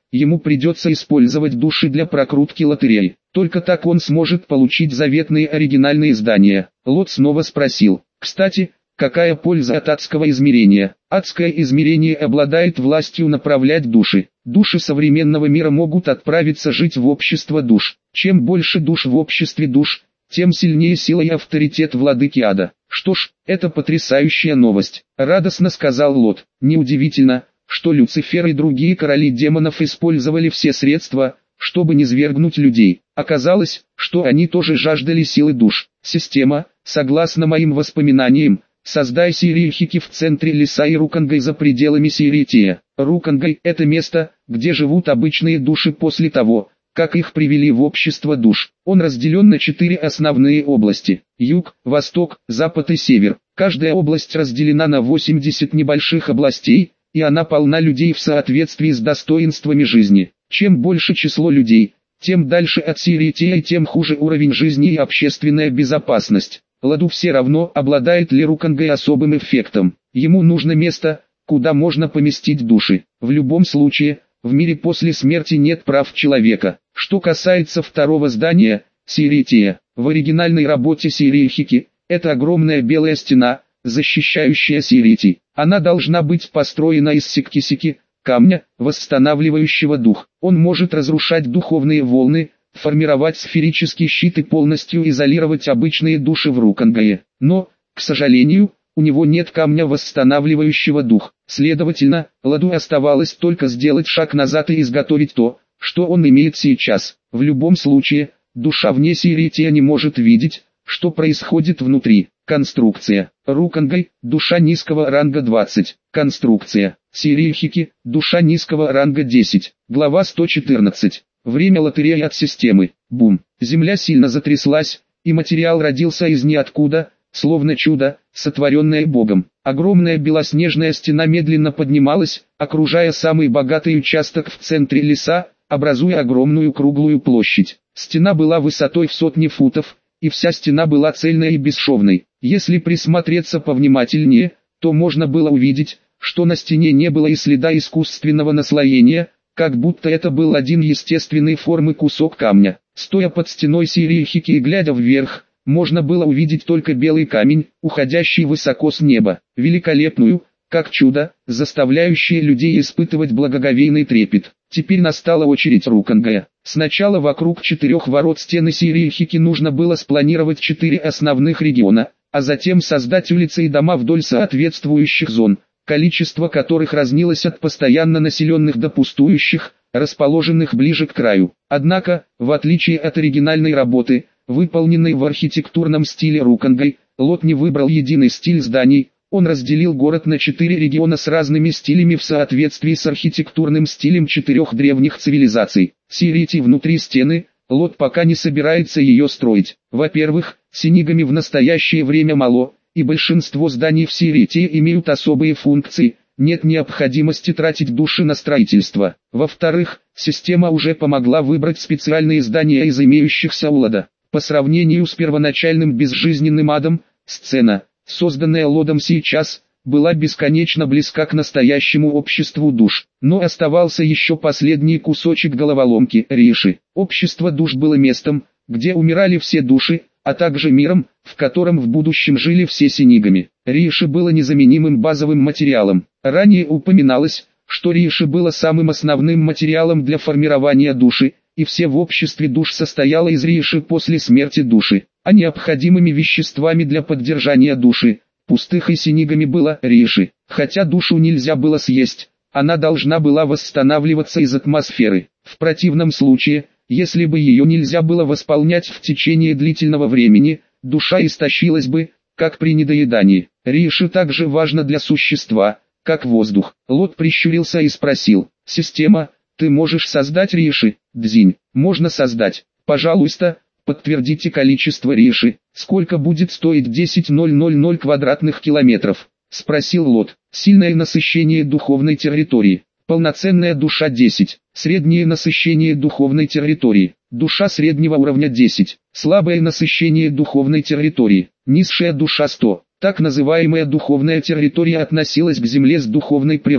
ему придется использовать души для прокрутки лотереи. Только так он сможет получить заветные оригинальные издания. Лот снова спросил: «Кстати, какая польза от адского измерения?» Адское измерение обладает властью направлять души. Души современного мира могут отправиться жить в общество душ. Чем больше душ в обществе душ, тем сильнее сила и авторитет владыки ада. «Что ж, это потрясающая новость», — радостно сказал Лот. «Неудивительно, что Люцифер и другие короли демонов использовали все средства, чтобы низвергнуть людей. Оказалось, что они тоже жаждали силы душ. Система, согласно моим воспоминаниям, создай Сириихики в центре леса и Рукангай за пределами Сириития. Рукангай — это место, где живут обычные души после того, как их привели в общество душ. Он разделен на 4 основные области: юг, восток, запад и север. Каждая область разделена на 80 небольших областей, и она полна людей в соответствии с достоинствами жизни. Чем больше число людей, тем дальше от Сириития и тем хуже уровень жизни и общественная безопасность. Ладу все равно, обладает ли Рукангай особым эффектом. Ему нужно место, куда можно поместить души. В любом случае, в мире после смерти нет прав человека. Что касается второго здания, Сириития, в оригинальной работе Сириихики, это огромная белая стена, защищающая Сириитий. Она должна быть построена из сикки-сики, камня, восстанавливающего дух. Он может разрушать духовные волны, формировать сферический щит и полностью изолировать обычные души в Рукангае. Но, к сожалению, у него нет камня, восстанавливающего дух. Следовательно, Ладу оставалось только сделать шаг назад и изготовить то, что он имеет сейчас. В любом случае, душа вне Сириития не может видеть, что происходит внутри. Конструкция. Рукангай, душа низкого ранга 20. Конструкция. Сириихики, душа низкого ранга 10. Глава 114. Время лотереи от системы. Бум. Земля сильно затряслась, и материал родился из ниоткуда, словно чудо, сотворенное Богом. Огромная белоснежная стена медленно поднималась, окружая самый богатый участок в центре леса, образуя огромную круглую площадь. Стена была высотой в сотни футов, и вся стена была цельной и бесшовной. Если присмотреться повнимательнее, то можно было увидеть, что на стене не было и следа искусственного наслоения, как будто это был один естественной формы кусок камня. Стоя под стеной Сириихики и глядя вверх, можно было увидеть только белый камень, уходящий высоко с неба. Великолепную, как чудо, заставляющее людей испытывать благоговейный трепет. Теперь настала очередь Рукангая. Сначала вокруг 4 ворот стены Сириихики нужно было спланировать 4 основных региона, а затем создать улицы и дома вдоль соответствующих зон, количество которых разнилось от постоянно населенных до пустующих, расположенных ближе к краю. Однако, в отличие от оригинальной работы, выполненной в архитектурном стиле Рукангай, Лот не выбрал единый стиль зданий, он разделил город на 4 региона с разными стилями в соответствии с архитектурным стилем 4 древних цивилизаций. Сириитий внутри стены, Лот пока не собирается ее строить. Во-первых, синигами в настоящее время мало, и большинство зданий в Сириитии имеют особые функции, нет необходимости тратить души на строительство. Во-вторых, система уже помогла выбрать специальные здания из имеющихся у Лода. По сравнению с первоначальным безжизненным адом, сцена, созданная Лодом сейчас, была бесконечно близка к настоящему обществу душ. Но оставался еще последний кусочек головоломки – Риши. Общество душ было местом, где умирали все души, а также миром, в котором в будущем жили все синигами. Риши было незаменимым базовым материалом. Ранее упоминалось, что Риши было самым основным материалом для формирования души, и все в обществе душ состояло из Риши после смерти души, а необходимыми веществами для поддержания души, пустых и синигами было Риши. Хотя душу нельзя было съесть, она должна была восстанавливаться из атмосферы. В противном случае, если бы ее нельзя было восполнять в течение длительного времени, душа истощилась бы, как при недоедании. Риши также важно для существа, как воздух. Лот прищурился и спросил: «Система, ты можешь создать Риши?» «Дзинь, можно создать. Пожалуйста, подтвердите количество Риши. Сколько будет стоить 10,000 квадратных километров?» — спросил Лот. «Сильное насыщение духовной территории. Полноценная душа 10. Среднее насыщение духовной территории. Душа среднего уровня 10. Слабое насыщение духовной территории. Низшая душа 100. Так называемая духовная территория относилась к Земле с духовной природой.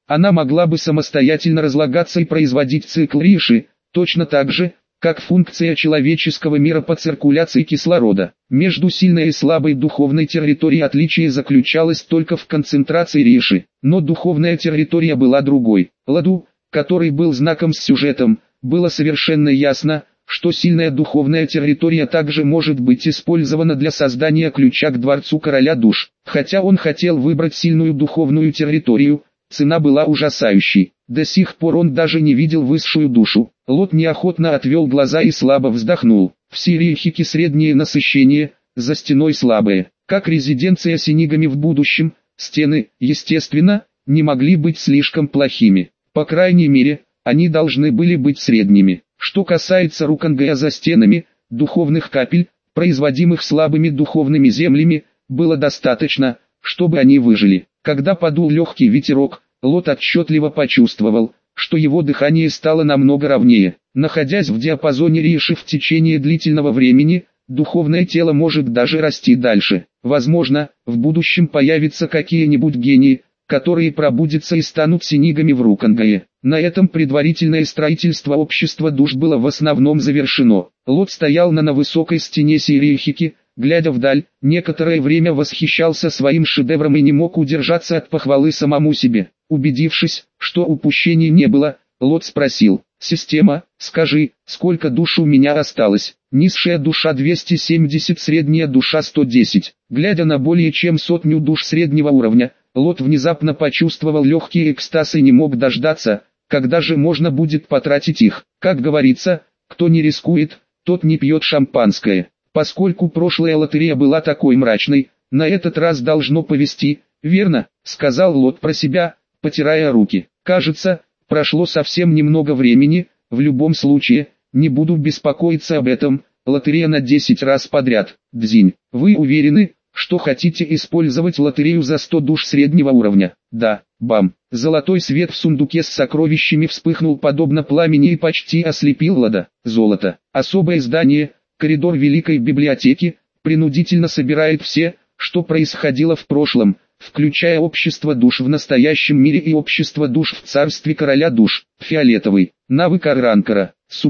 Она могла бы самостоятельно разлагаться и производить цикл Риши, точно так же, как функция человеческого мира по циркуляции кислорода. Между сильной и слабой духовной территорией отличие заключалось только в концентрации Риши, но духовная территория была другой. Ладу, который был знаком с сюжетом, было совершенно ясно, что сильная духовная территория также может быть использована для создания ключа к дворцу короля душ. Хотя он хотел выбрать сильную духовную территорию, цена была ужасающей. До сих пор он даже не видел высшую душу. Лот неохотно отвел глаза и слабо вздохнул. В Сирийхике среднее насыщение, за стеной слабое. Как резиденция синигами в будущем, стены, естественно, не могли быть слишком плохими. По крайней мере, они должны были быть средними. Что касается Рукангая за стенами, духовных капель, производимых слабыми духовными землями, было достаточно, чтобы они выжили. Когда подул легкий ветерок, Лот отчетливо почувствовал, что его дыхание стало намного ровнее. Находясь в диапазоне Риши в течение длительного времени, духовное тело может даже расти дальше. Возможно, в будущем появятся какие-нибудь гении, которые пробудятся и станут синигами в Рукангае. На этом предварительное строительство общества душ было в основном завершено. Лот стоял на высокой стене Сирийхики, глядя вдаль, некоторое время восхищался своим шедевром и не мог удержаться от похвалы самому себе. Убедившись, что упущений не было, Лот спросил: «Система, скажи, сколько душ у меня осталось?» Низшая душа 270, средняя душа 110. Глядя на более чем сотню душ среднего уровня, Лот внезапно почувствовал легкий экстаз и не мог дождаться, когда же можно будет потратить их. Как говорится, кто не рискует, тот не пьет шампанское. Поскольку прошлая лотерея была такой мрачной, на этот раз должно повезти, верно, сказал Лот про себя, потирая руки. Кажется, прошло совсем немного времени, в любом случае, не буду беспокоиться об этом, лотерея на 10 раз подряд. Дзинь, вы уверены, что хотите использовать лотерею за 100 душ среднего уровня? Да, бам. Золотой свет в сундуке с сокровищами вспыхнул подобно пламени и почти ослепил Лода. Золото. Особое здание, коридор Великой Библиотеки, принудительно собирает все, что происходило в прошлом, включая общество душ в настоящем мире и общество душ в царстве короля душ. Фиолетовый. Навык Арранкара.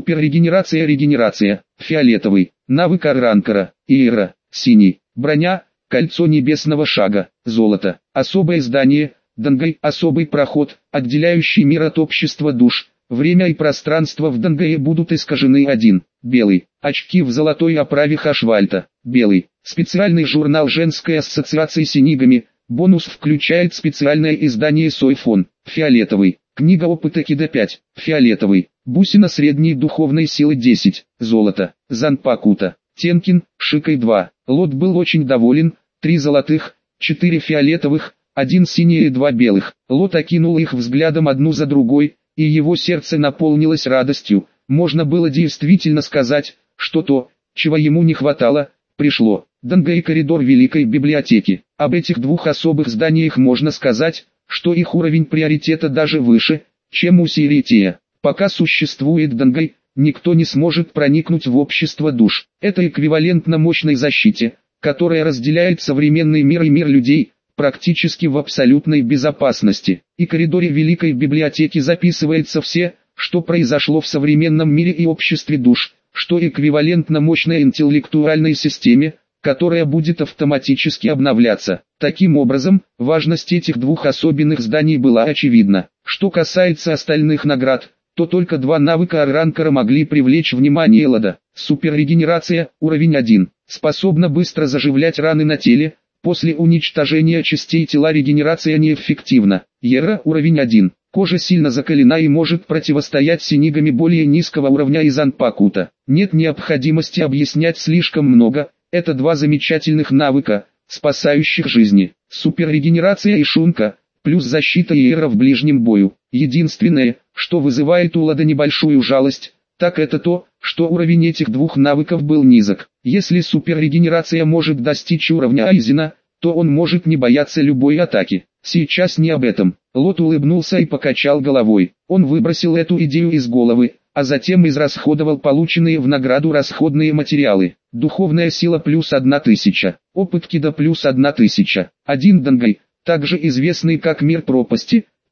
Суперрегенерация. Фиолетовый. Навык Арранкара. Иера. Синий. Броня. Кольцо небесного шага. Золото. Особое здание. Дангай. Особый проход, отделяющий мир от общества душ. Время и пространство в Дангае будут искажены. 1. Белый. Очки в золотой оправе Хашвальта. Белый. Специальный журнал женской ассоциации синигами. Бонус включает специальное издание Сойфон. Фиолетовый. Книга опыта Кида 5. Фиолетовый. Бусина средней духовной силы 10. Золото. Занпакута. Тенкин, Шикой 2. Лот был очень доволен. 3 золотых, 4 фиолетовых, 1 синий и 2 белых. Лот окинул их взглядом одну за другой, и его сердце наполнилось радостью. Можно было действительно сказать, что то, чего ему не хватало, пришло. Дангай и коридор Великой Библиотеки. Об этих двух особых зданиях можно сказать, что их уровень приоритета даже выше, чем у Сирития. Пока существует Дангай, никто не сможет проникнуть в общество душ. Это эквивалентно мощной защите, которая разделяет современный мир и мир людей, практически в абсолютной безопасности. И в коридоре Великой Библиотеки записывается все, что произошло в современном мире и обществе душ, что эквивалентно мощной интеллектуальной системе, которая будет автоматически обновляться. Таким образом, важность этих двух особенных зданий была очевидна. Что касается остальных наград, то только 2 навыка Арранкара могли привлечь внимание Лода. Суперрегенерация, уровень 1, способна быстро заживлять раны на теле. После уничтожения частей тела регенерация неэффективна. Иера, уровень 1. Кожа сильно закалена и может противостоять синигами более низкого уровня из Анпакута. Нет необходимости объяснять слишком много. Это 2 замечательных навыка, спасающих жизни. Суперрегенерация и Шунка, плюс защита Иера в ближнем бою. Единственное, что вызывает у Лода небольшую жалость, так это то, что уровень этих двух навыков был низок. Если суперрегенерация может достичь уровня Айзена, то он может не бояться любой атаки. Сейчас не об этом. Лот улыбнулся и покачал головой. Он выбросил эту идею из головы, а затем израсходовал полученные в награду расходные материалы. Духовная сила плюс 1000, опыт Кида плюс 1000, 1 Дангай, также известный как мир пропасти,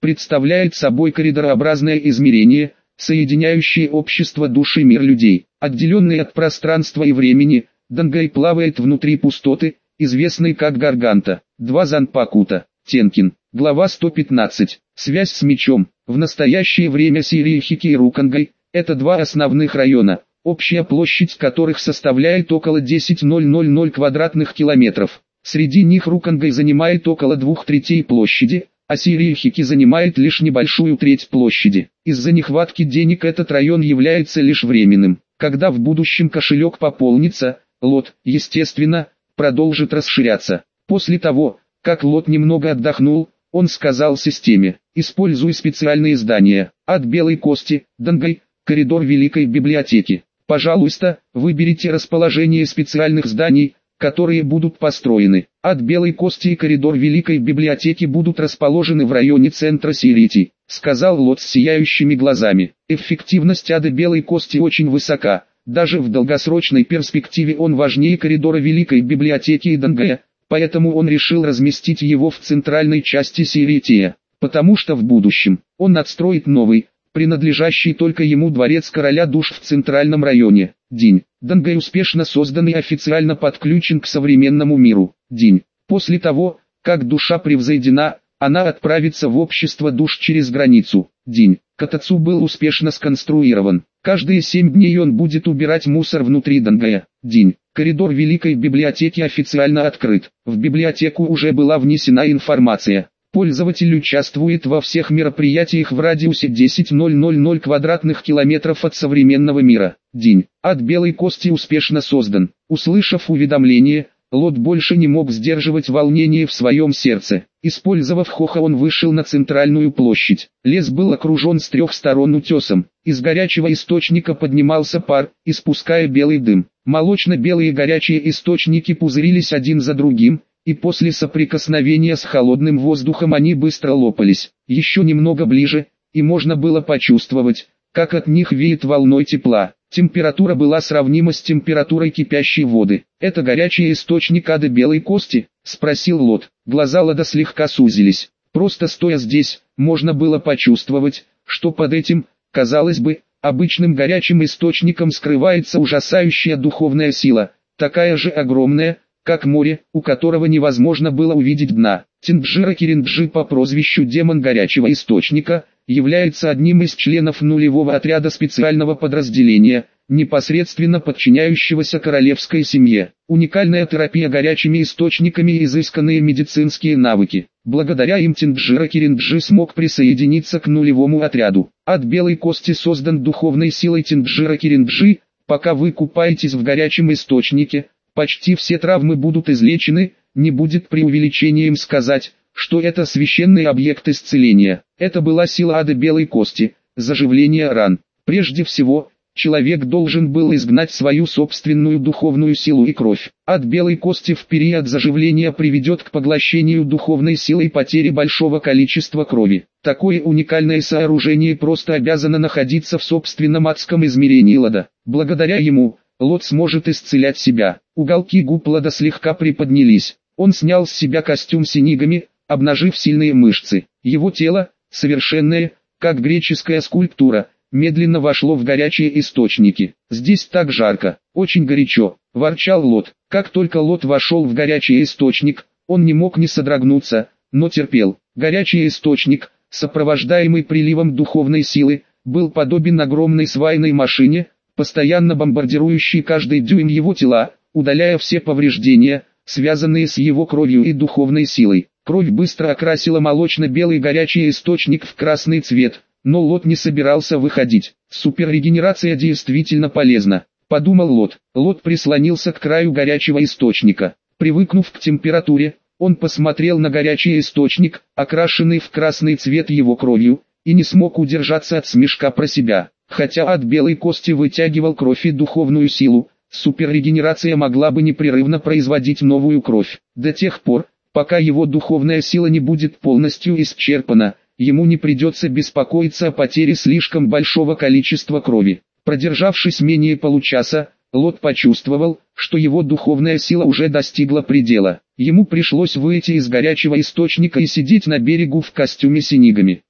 представляет собой коридорообразное измерение, соединяющее общество душ и мир людей. Отделенный от пространства и времени, Дангай плавает внутри пустоты, известной как Гарганта. 2 Занпакута. Тенкин. Глава 115. Связь с мечом. В настоящее время Сириихики и Рукангай – это 2 основных района, общая площадь которых составляет около 10,000 квадратных километров. Среди них Рукангай занимает около 2/3 площади, а Сириихики занимает лишь небольшую треть площади. Из-за нехватки денег этот район является лишь временным. Когда в будущем кошелек пополнится, Лот, естественно, продолжит расширяться. После того, как Лот немного отдохнул, он сказал системе: «Используй специальные здания. От Белой Кости, Дангай, коридор Великой Библиотеки. Пожалуйста, выберите расположение специальных зданий, которые будут построены. От Белой Кости и коридор Великой Библиотеки будут расположены в районе центра Сирити», — сказал Лот с сияющими глазами. Эффективность Ада Белой Кости очень высока. Даже в долгосрочной перспективе он важнее коридора Великой Библиотеки и Дангая, поэтому он решил разместить его в центральной части Сирития, потому что в будущем он отстроит новый, принадлежащий только ему дворец короля душ в центральном районе. День. Дангай успешно создан и официально подключен к современному миру. День. После того, как душа превзойдена, она отправится в общество душ через границу. День. Катацу был успешно сконструирован. Каждые 7 дней он будет убирать мусор внутри Дангая. День. Коридор Великой Библиотеки официально открыт. В библиотеку уже была внесена информация. Пользователь участвует во всех мероприятиях в радиусе 10,000 квадратных километров от современного мира. День. Ад Белой Кости успешно создан. Услышав уведомление, Лот больше не мог сдерживать волнение в своем сердце. Использовав Хоха, он вышел на центральную площадь. Лес был окружен с 3 сторон утесом. Из горячего источника поднимался пар, испуская белый дым. Молочно-белые горячие источники пузырились один за другим, и после соприкосновения с холодным воздухом они быстро лопались. Еще немного ближе, и можно было почувствовать, как от них веет волной тепла. Температура была сравнима с температурой кипящей воды. «Это горячий источник Ада Белой Кости?» – спросил Лот. Глаза Лода слегка сузились. Просто стоя здесь, можно было почувствовать, что под этим, казалось бы, обычным горячим источником скрывается ужасающая духовная сила, такая же огромная, как море, у которого невозможно было увидеть дна. Тинджира Киринджи по прозвищу Демон Горячего Источника, является одним из членов нулевого отряда специального подразделения, непосредственно подчиняющегося королевской семье. Уникальная терапия горячими источниками и изысканные медицинские навыки. Благодаря им Тинджира Киринджи смог присоединиться к нулевому отряду. Ад Белой Кости создан духовной силой Тинджира Киринджи. Пока вы купаетесь в горячем источнике, почти все травмы будут излечены. Не будет преувеличением сказать, что это священный объект исцеления. Это была сила Ада Белой Кости, заживление ран. Прежде всего, человек должен был изгнать свою собственную духовную силу и кровь. Ад Белой Кости в период заживления приведет к поглощению духовной силы и потере большого количества крови. Такое уникальное сооружение просто обязано находиться в собственном адском измерении Лода. Благодаря ему, Лот сможет исцелять себя. Уголки губ Лода слегка приподнялись. Он снял с себя костюм синигами, обнажив сильные мышцы. Его тело, совершенное, как греческая скульптура, медленно вошло в горячие источники. «Здесь так жарко, очень горячо», – ворчал Лот. Как только Лот вошел в горячий источник, он не мог не содрогнуться, но терпел. Горячий источник, сопровождаемый приливом духовной силы, был подобен огромной свайной машине, постоянно бомбардирующей каждый дюйм его тела, удаляя все повреждения, связанные с его кровью и духовной силой. Кровь быстро окрасила молочно-белый горячий источник в красный цвет, но Лот не собирался выходить. Суперрегенерация действительно полезна, подумал Лот. Лот прислонился к краю горячего источника. Привыкнув к температуре, он посмотрел на горячий источник, окрашенный в красный цвет его кровью, и не смог удержаться от смешка про себя. Хотя Ад Белой Кости вытягивал кровь и духовную силу, суперрегенерация могла бы непрерывно производить новую кровь. До тех пор, пока его духовная сила не будет полностью исчерпана, ему не придется беспокоиться о потере слишком большого количества крови. Продержавшись менее получаса, Лот почувствовал, что его духовная сила уже достигла предела. Ему пришлось выйти из горячего источника и сидеть на берегу в костюме синигами.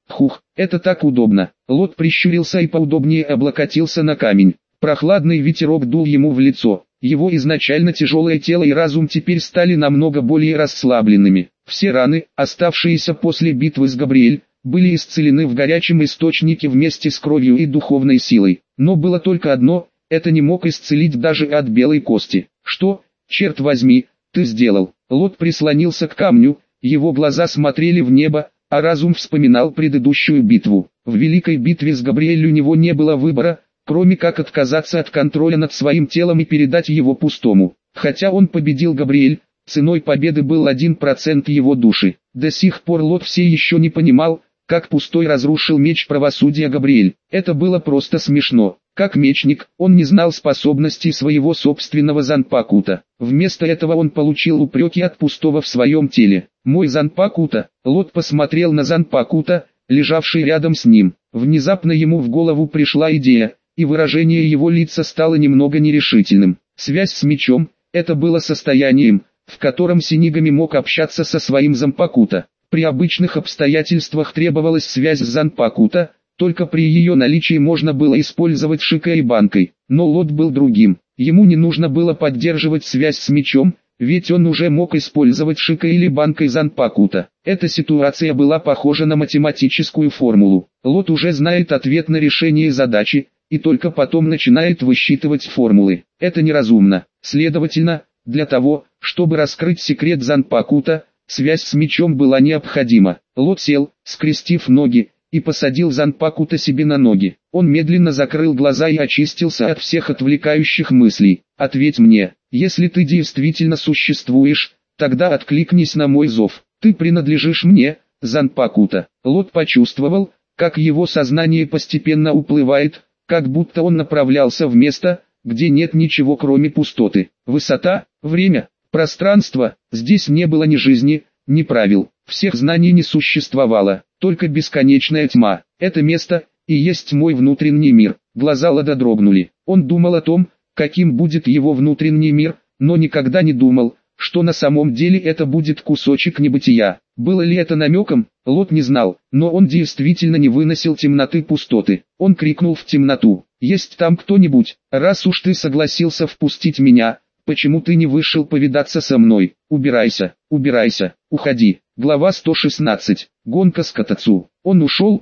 Хух, это так удобно. Лот прищурился и поудобнее облокотился на камень. Прохладный ветерок дул ему в лицо. Его изначально тяжелое тело и разум теперь стали намного более расслабленными. Все раны, оставшиеся после битвы с Габриэль, были исцелены в горячем источнике вместе с кровью и духовной силой. Но было только одно, это не мог исцелить даже от белой кости. Что, черт возьми, ты сделал? Лот прислонился к камню, его глаза смотрели в небо, а разум вспоминал предыдущую битву. В великой битве с Габриэль у него не было выбора, кроме как отказаться от контроля над своим телом и передать его пустому. Хотя он победил Габриэль, ценой победы был 1% его души. До сих пор Лот все еще не понимал, как пустой разрушил меч правосудия Габриэль. Это было просто смешно. Как мечник, он не знал способностей своего собственного Занпакута. Вместо этого он получил упреки от пустого в своем теле. «Мой Занпакута». Лот посмотрел на Занпакута, лежавший рядом с ним. Внезапно ему в голову пришла идея, и выражение его лица стало немного нерешительным. Связь с мечом – это было состоянием, в котором Синигами мог общаться со своим Занпакута. При обычных обстоятельствах требовалась связь с Занпакута, только при ее наличии можно было использовать Шикой и Банкой. Но Лот был другим. Ему не нужно было поддерживать связь с мечом, ведь он уже мог использовать Шикой или Банкой Занпакута. Эта ситуация была похожа на математическую формулу. Лот уже знает ответ на решение задачи, и только потом начинает высчитывать формулы. Это неразумно. Следовательно, для того, чтобы раскрыть секрет Занпакута, связь с мечом была необходима. Лот сел, скрестив ноги, и посадил Занпакута себе на ноги. Он медленно закрыл глаза и очистился от всех отвлекающих мыслей. «Ответь мне, если ты действительно существуешь, тогда откликнись на мой зов. Ты принадлежишь мне, Занпакута». Лот почувствовал, как его сознание постепенно уплывает, как будто он направлялся в место, где нет ничего кроме пустоты. Высота, время, пространство, здесь не было ни жизни, ни правил. Всех знаний не существовало, только бесконечная тьма. Это место и есть мой внутренний мир. Глаза Лода дрогнули. Он думал о том, каким будет его внутренний мир, но никогда не думал, что на самом деле это будет кусочек небытия. Было ли это намеком, Лот не знал, но он действительно не выносил темноты пустоты. Он крикнул в темноту: «Есть там кто-нибудь? Раз уж ты согласился впустить меня, почему ты не вышел повидаться со мной? Убирайся, убирайся, уходи». Глава 116. Гонка с Катацу. Он ушел,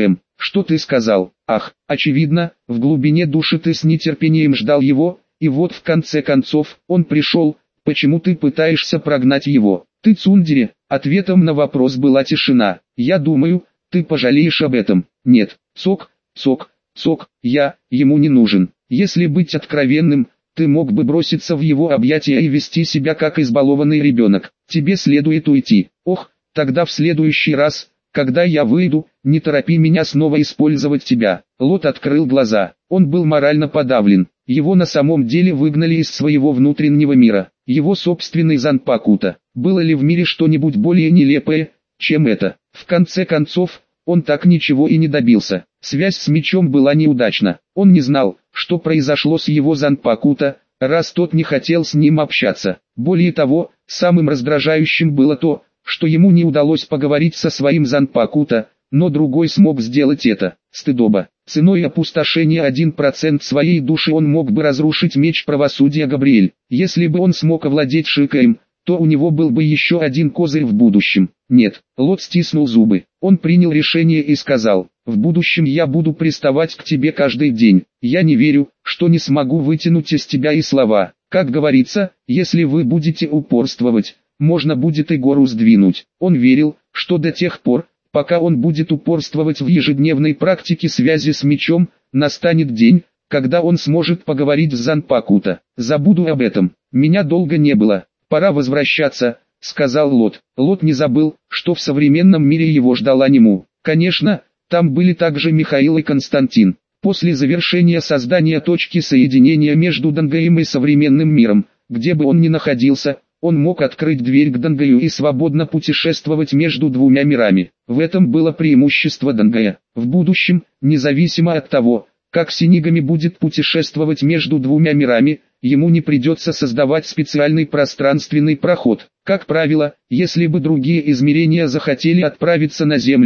Что ты сказал? Ах, очевидно, в глубине души ты с нетерпением ждал его, и вот в конце концов, он пришел. Почему ты пытаешься прогнать его? Ты Цундере. Ответом на вопрос была тишина. Я думаю, ты пожалеешь об этом. Нет, цок, цок, цок, я ему не нужен. Если быть откровенным, ты мог бы броситься в его объятия и вести себя как избалованный ребенок. Тебе следует уйти. Ох, тогда в следующий раз, когда я выйду, не торопи меня снова использовать тебя. Лот открыл глаза. Он был морально подавлен. Его на самом деле выгнали из своего внутреннего мира. Его собственный Занпакута. Было ли в мире что-нибудь более нелепое, чем это? В конце концов, он так ничего и не добился. Связь с мечом была неудачна. Он не знал, что произошло с его Занпакута, раз тот не хотел с ним общаться. Более того, самым раздражающим было то, что ему не удалось поговорить со своим Занпакута, но другой смог сделать это. Стыдоба. Ценой опустошения 1% своей души он мог бы разрушить меч правосудия Габриэль. Если бы он смог овладеть Шикаем, то у него был бы еще один козырь в будущем. Нет, Лот стиснул зубы. Он принял решение и сказал: «В будущем я буду приставать к тебе каждый день. Я не верю, что не смогу вытянуть из тебя и слова. Как говорится, если вы будете упорствовать, можно будет и гору сдвинуть». Он верил, что до тех пор, пока он будет упорствовать в ежедневной практике связи с мечом, настанет день, когда он сможет поговорить с Занпакута. «Забуду об этом. Меня долго не было. Пора возвращаться», — сказал Лот. Лот не забыл, что в современном мире его ждала Нему. Конечно, там были также Михаил и Константин. После завершения создания точки соединения между Дангаем и современным миром, где бы он ни находился, он мог открыть дверь к Дангаю и свободно путешествовать между двумя мирами. В этом было преимущество Дангая. В будущем, независимо от того, как Синигами будет путешествовать между двумя мирами, ему не придется создавать специальный пространственный проход. Как правило, если бы другие измерения захотели отправиться на Землю,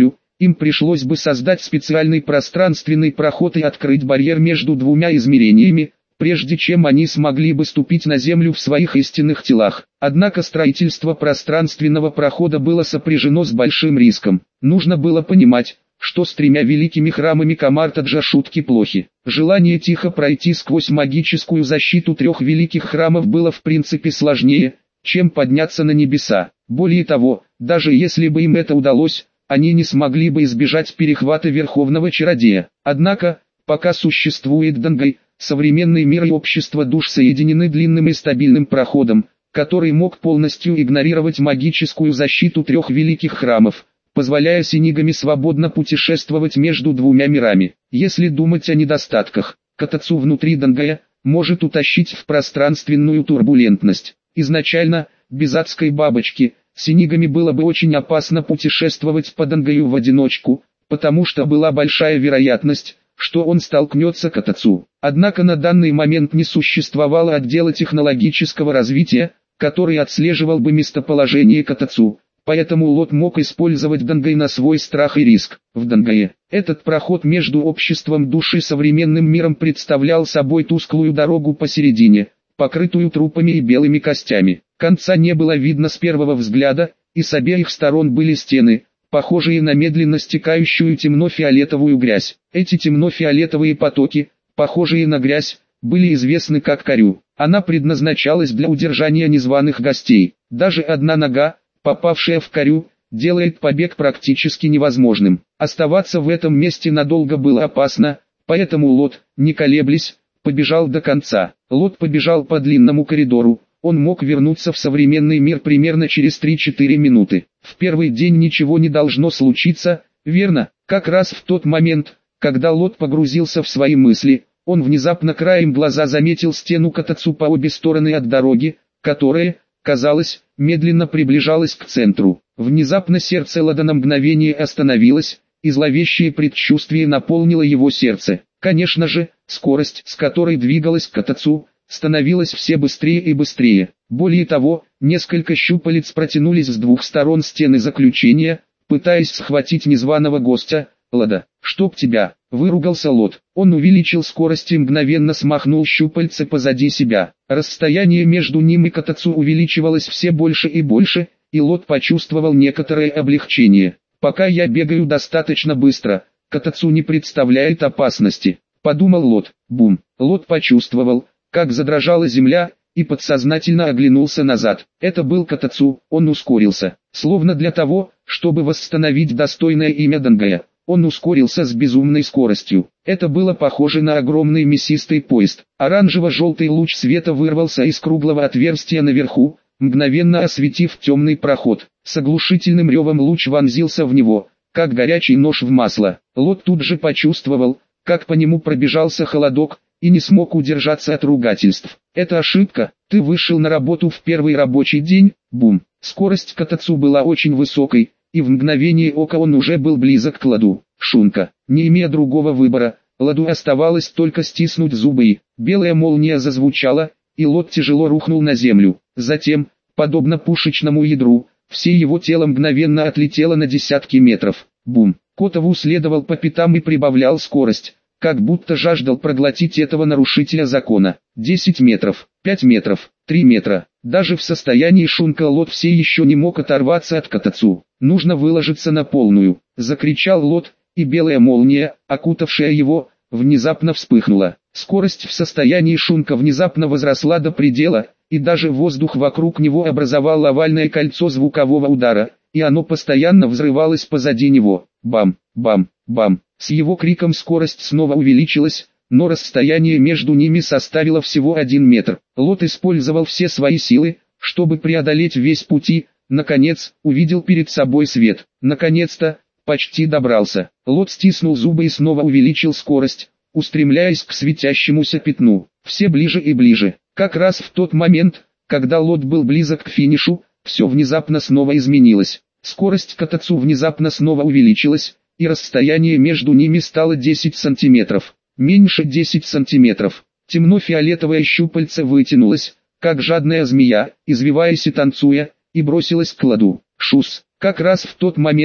им пришлось бы создать специальный пространственный проход и открыть барьер между двумя измерениями, прежде чем они смогли бы ступить на землю в своих истинных телах. Однако строительство пространственного прохода было сопряжено с большим риском. Нужно было понимать, что с 3 великими храмами Камартаджа шутки плохи. Желание тихо пройти сквозь магическую защиту 3 великих храмов было в принципе сложнее, чем подняться на небеса. Более того, даже если бы им это удалось, они не смогли бы избежать перехвата Верховного Чародея. Однако, пока существует Дангай, современный мир и общество душ соединены длинным и стабильным проходом, который мог полностью игнорировать магическую защиту 3 великих храмов, позволяя синигами свободно путешествовать между двумя мирами. Если думать о недостатках, Катацу внутри Дангая может утащить в пространственную турбулентность. Изначально, без адской бабочки, синигами было бы очень опасно путешествовать по Дангаю в одиночку, потому что была большая вероятность, что он столкнется с Катацу. Однако на данный момент не существовало отдела технологического развития, который отслеживал бы местоположение Катацу, поэтому Лот мог использовать Дангай на свой страх и риск. В Дангае, этот проход между обществом души и современным миром представлял собой тусклую дорогу посередине, покрытую трупами и белыми костями. Конца не было видно с первого взгляда, и с обеих сторон были стены, похожие на медленно стекающую темно-фиолетовую грязь. Эти темно-фиолетовые потоки, похожие на грязь, были известны как корю. Она предназначалась для удержания незваных гостей. Даже одна нога, попавшая в корю, делает побег практически невозможным. Оставаться в этом месте надолго было опасно, поэтому Лот, не колеблясь, побежал до конца. Лот побежал по длинному коридору. Он мог вернуться в современный мир примерно через 3-4 минуты. В первый день ничего не должно случиться, верно? Как раз в тот момент, когда Лот погрузился в свои мысли, он внезапно краем глаза заметил стену Катацу по обе стороны от дороги, которая, казалось, медленно приближалась к центру. Внезапно сердце Лода на мгновение остановилось, и зловещее предчувствие наполнило его сердце. Конечно же, скорость, с которой двигалась Катацу, становилась все быстрее и быстрее. Более того, несколько щупалец протянулись с двух сторон стены заключения, пытаясь схватить незваного гостя. «Лода, чтоб тебя!» — выругался Лот. Он увеличил скорость и мгновенно смахнул щупальца позади себя. Расстояние между ним и Катацу увеличивалось все больше и больше, и Лот почувствовал некоторое облегчение. «Пока я бегаю достаточно быстро, Катацу не представляет опасности», — подумал Лот. Бум! Лот почувствовал, как задрожала земля, и подсознательно оглянулся назад. Это был Катацу. Он ускорился, словно для того, чтобы восстановить достойное имя Дангая. Он ускорился с безумной скоростью. Это было похоже на огромный мясистый поезд. Оранжево-желтый луч света вырвался из круглого отверстия наверху, мгновенно осветив темный проход. С оглушительным ревом луч вонзился в него, как горячий нож в масло. Лот тут же почувствовал, как по нему пробежался холодок, и не смог удержаться от ругательств. «Это ошибка, ты вышел на работу в первый рабочий день». Бум! Скорость Катацу была очень высокой, и в мгновение ока он уже был близок к Ладу. Шунка. Не имея другого выбора, Ладу оставалось только стиснуть зубы и... Белая молния зазвучала, и Лот тяжело рухнул на землю. Затем, подобно пушечному ядру, все его тело мгновенно отлетело на десятки метров. Бум! Котову следовал по пятам и прибавлял скорость, как будто жаждал проглотить этого нарушителя закона. 10 метров, 5 метров, 3 метра. Даже в состоянии шунка Лот все еще не мог оторваться от Катацу. «Нужно выложиться на полную», — закричал Лот, и белая молния, окутавшая его, внезапно вспыхнула. Скорость в состоянии шунка внезапно возросла до предела, и даже воздух вокруг него образовал овальное кольцо звукового удара, и оно постоянно взрывалось позади него. Бам, бам, бам. С его криком скорость снова увеличилась, но расстояние между ними составило всего 1 метр. Лот использовал все свои силы, чтобы преодолеть весь путь. Наконец, увидел перед собой свет. Наконец-то, почти добрался. Лот стиснул зубы и снова увеличил скорость, устремляясь к светящемуся пятну. Все ближе и ближе. Как раз в тот момент, когда Лот был близок к финишу, все внезапно снова изменилось. Скорость Катацу внезапно снова увеличилась, и расстояние между ними стало 10 сантиметров. Меньше 10 сантиметров. Темно-фиолетовое щупальце вытянулось, как жадная змея, извиваясь и танцуя, и бросилась к Ладу. Шус! Как раз в тот момент,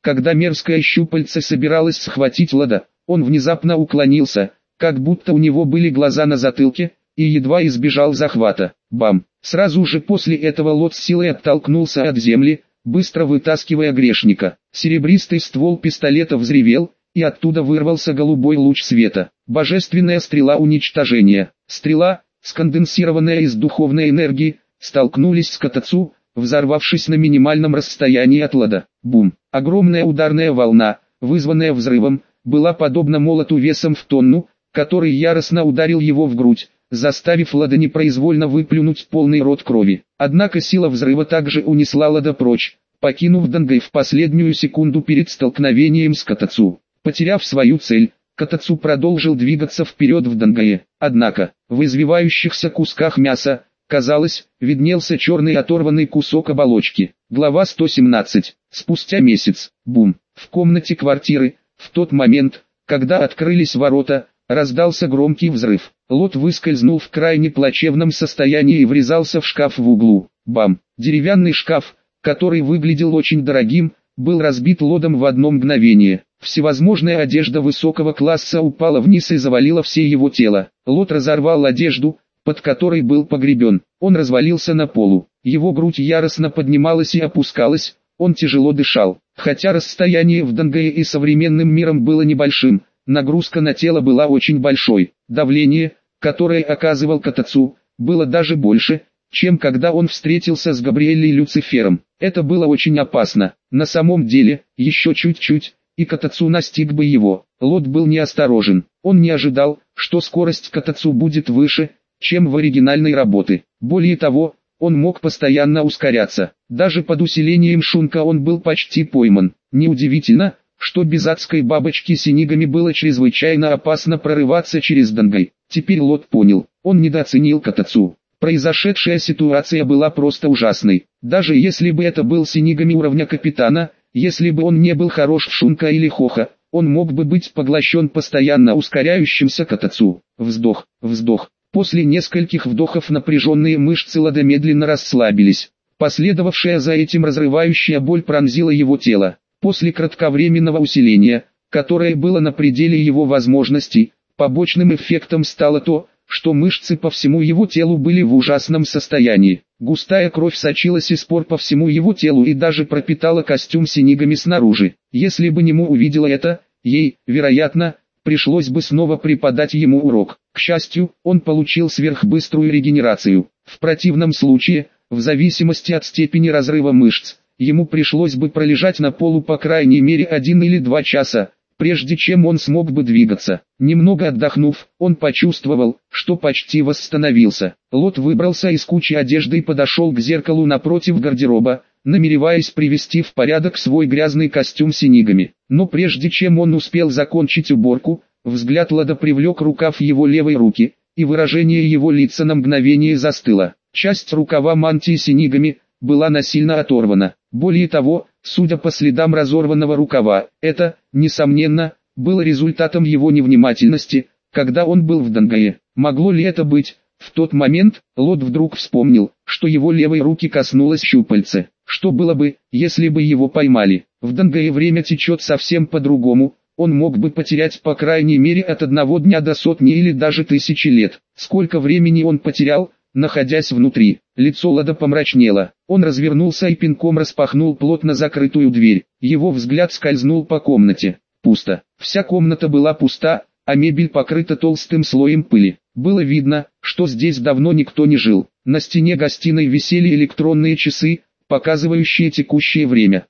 Когда мерзкое щупальце собиралось схватить Лода, он внезапно уклонился, как будто у него были глаза на затылке, и едва избежал захвата. Бам! Сразу же после этого Лот с силой оттолкнулся от земли, быстро вытаскивая грешника. Серебристый ствол пистолета взревел, и оттуда вырвался голубой луч света. Божественная стрела уничтожения. Стрела, сконденсированная из духовной энергии, столкнулись с Катацу, взорвавшись на минимальном расстоянии от Лода. Бум! Огромная ударная волна, вызванная взрывом, была подобна молоту весом в тонну, который яростно ударил его в грудь, заставив Лода непроизвольно выплюнуть полный рот крови. Однако сила взрыва также унесла Лода прочь, покинув Дангай в последнюю секунду перед столкновением с Катацу. Потеряв свою цель, Катацу продолжил двигаться вперед в Дангае. Однако, в извивающихся кусках мяса, казалось, виднелся черный оторванный кусок оболочки. Глава 117. Спустя месяц. Бум. В комнате квартиры, в тот момент, когда открылись ворота, раздался громкий взрыв. Лот выскользнул в крайне плачевном состоянии и врезался в шкаф в углу. Бам! Деревянный шкаф, который выглядел очень дорогим, был разбит Лодом в одно мгновение. Всевозможная одежда высокого класса упала вниз и завалила все его тело. Лот разорвал одежду, под которой был погребен. Он развалился на полу. Его грудь яростно поднималась и опускалась, он тяжело дышал. Хотя расстояние в Дангае и современным миром было небольшим, нагрузка на тело была очень большой. Давление, которое оказывал Катацу, было даже больше, чем когда он встретился с Габриэлем и Люцифером. Это было очень опасно. На самом деле, еще чуть-чуть, и Катацу настиг бы его. Лот был неосторожен. Он не ожидал, что скорость Катацу будет выше, чем в оригинальной работе. Более того, он мог постоянно ускоряться. Даже под усилением шунка он был почти пойман. Неудивительно, что без адской бабочки с инигами было чрезвычайно опасно прорываться через Дангай. Теперь Лот понял, он недооценил Катацу. Произошедшая ситуация была просто ужасной. Даже если бы это был с инигами уровня капитана, если бы он не был хорош в шунка или хоха, он мог бы быть поглощен постоянно ускоряющимся Катацу. Вздох, вздох. После нескольких вдохов напряженные мышцы Лода медленно расслабились. Последовавшая за этим разрывающая боль пронзила его тело. После кратковременного усиления, которое было на пределе его возможностей, побочным эффектом стало то, что мышцы по всему его телу были в ужасном состоянии. Густая кровь сочилась из пор по всему его телу и даже пропитала костюм с инигами снаружи. Если бы Нему увидела это, ей, вероятно, пришлось бы снова преподать ему урок. К счастью, он получил сверхбыструю регенерацию. В противном случае, в зависимости от степени разрыва мышц, ему пришлось бы пролежать на полу по крайней мере 1 или 2 часа, прежде чем он смог бы двигаться. Немного отдохнув, он почувствовал, что почти восстановился. Лот выбрался из кучи одежды и подошел к зеркалу напротив гардероба, намереваясь привести в порядок свой грязный костюм с инигами. Но прежде чем он успел закончить уборку, взгляд Лода привлек рукав его левой руки, и выражение его лица на мгновение застыло. Часть рукава мантии с инигами была насильно оторвана. Более того, судя по следам разорванного рукава, это, несомненно, было результатом его невнимательности, когда он был в Дангае. Могло ли это быть? В тот момент, Лот вдруг вспомнил, что его левой руки коснулось щупальце. Что было бы, если бы его поймали? В Дангае время течет совсем по-другому, он мог бы потерять по крайней мере от 1 дня до сотни или даже 1000 лет. Сколько времени он потерял, находясь внутри? Лицо Лода помрачнело. Он развернулся и пинком распахнул плотно закрытую дверь. Его взгляд скользнул по комнате. Пусто. Вся комната была пуста, а мебель покрыта толстым слоем пыли. Было видно, что здесь давно никто не жил. На стене гостиной висели электронные часы, показывающие текущее время.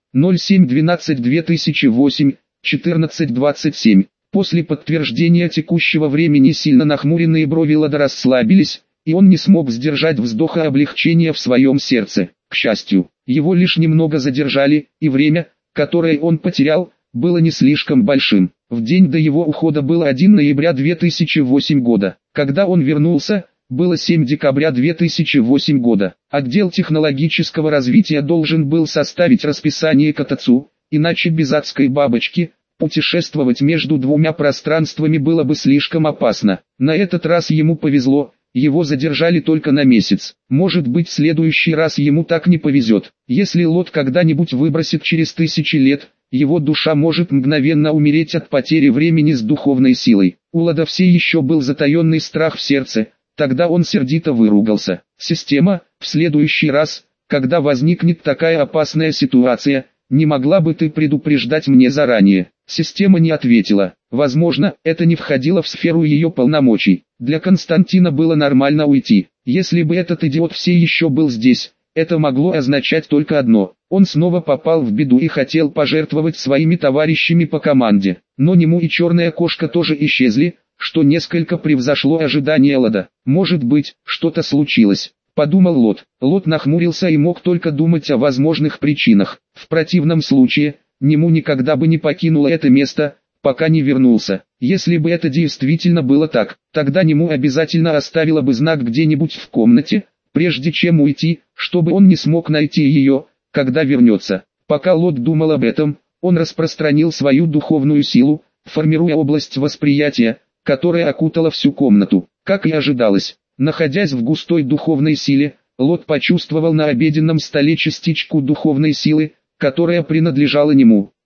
07:12:2008, 14:27. После подтверждения текущего времени сильно нахмуренные брови Лода расслабились, и он не смог сдержать вздоха облегчения в своем сердце. К счастью, его лишь немного задержали, и время, которое он потерял, было не слишком большим. В день до его ухода было 1 ноября 2008 года. Когда он вернулся, было 7 декабря 2008 года. Отдел технологического развития должен был составить расписание Катацу, иначе без адской бабочки, путешествовать между двумя пространствами было бы слишком опасно. На этот раз ему повезло. Его задержали только на месяц. Может быть, в следующий раз ему так не повезет. Если Лот когда-нибудь выбросит через 1000 лет, его душа может мгновенно умереть от потери времени с духовной силой. У Лода все еще был затаенный страх в сердце, тогда он сердито выругался. «Система, в следующий раз, когда возникнет такая опасная ситуация, не могла бы ты предупреждать мне заранее?» Система не ответила. Возможно, это не входило в сферу ее полномочий. Для Константина было нормально уйти. Если бы этот идиот все еще был здесь, это могло означать только одно: он снова попал в беду и хотел пожертвовать своими товарищами по команде. Но Нему и Черная Кошка тоже исчезли, что несколько превзошло ожидания Лода. «Может быть, что-то случилось», — подумал Лод. Лод нахмурился и мог только думать о возможных причинах. В противном случае, Нему никогда бы не покинуло это место, пока не вернулся. Если бы это действительно было так, тогда Нему обязательно оставила бы знак где-нибудь в комнате, прежде чем уйти, чтобы он не смог найти ее, когда вернется. Пока Лод думал об этом, он распространил свою духовную силу, формируя область восприятия, которая окутала всю комнату. Как и ожидалось, находясь в густой духовной силе, Лод почувствовал на обеденном столе частичку духовной силы, которая принадлежала Нему.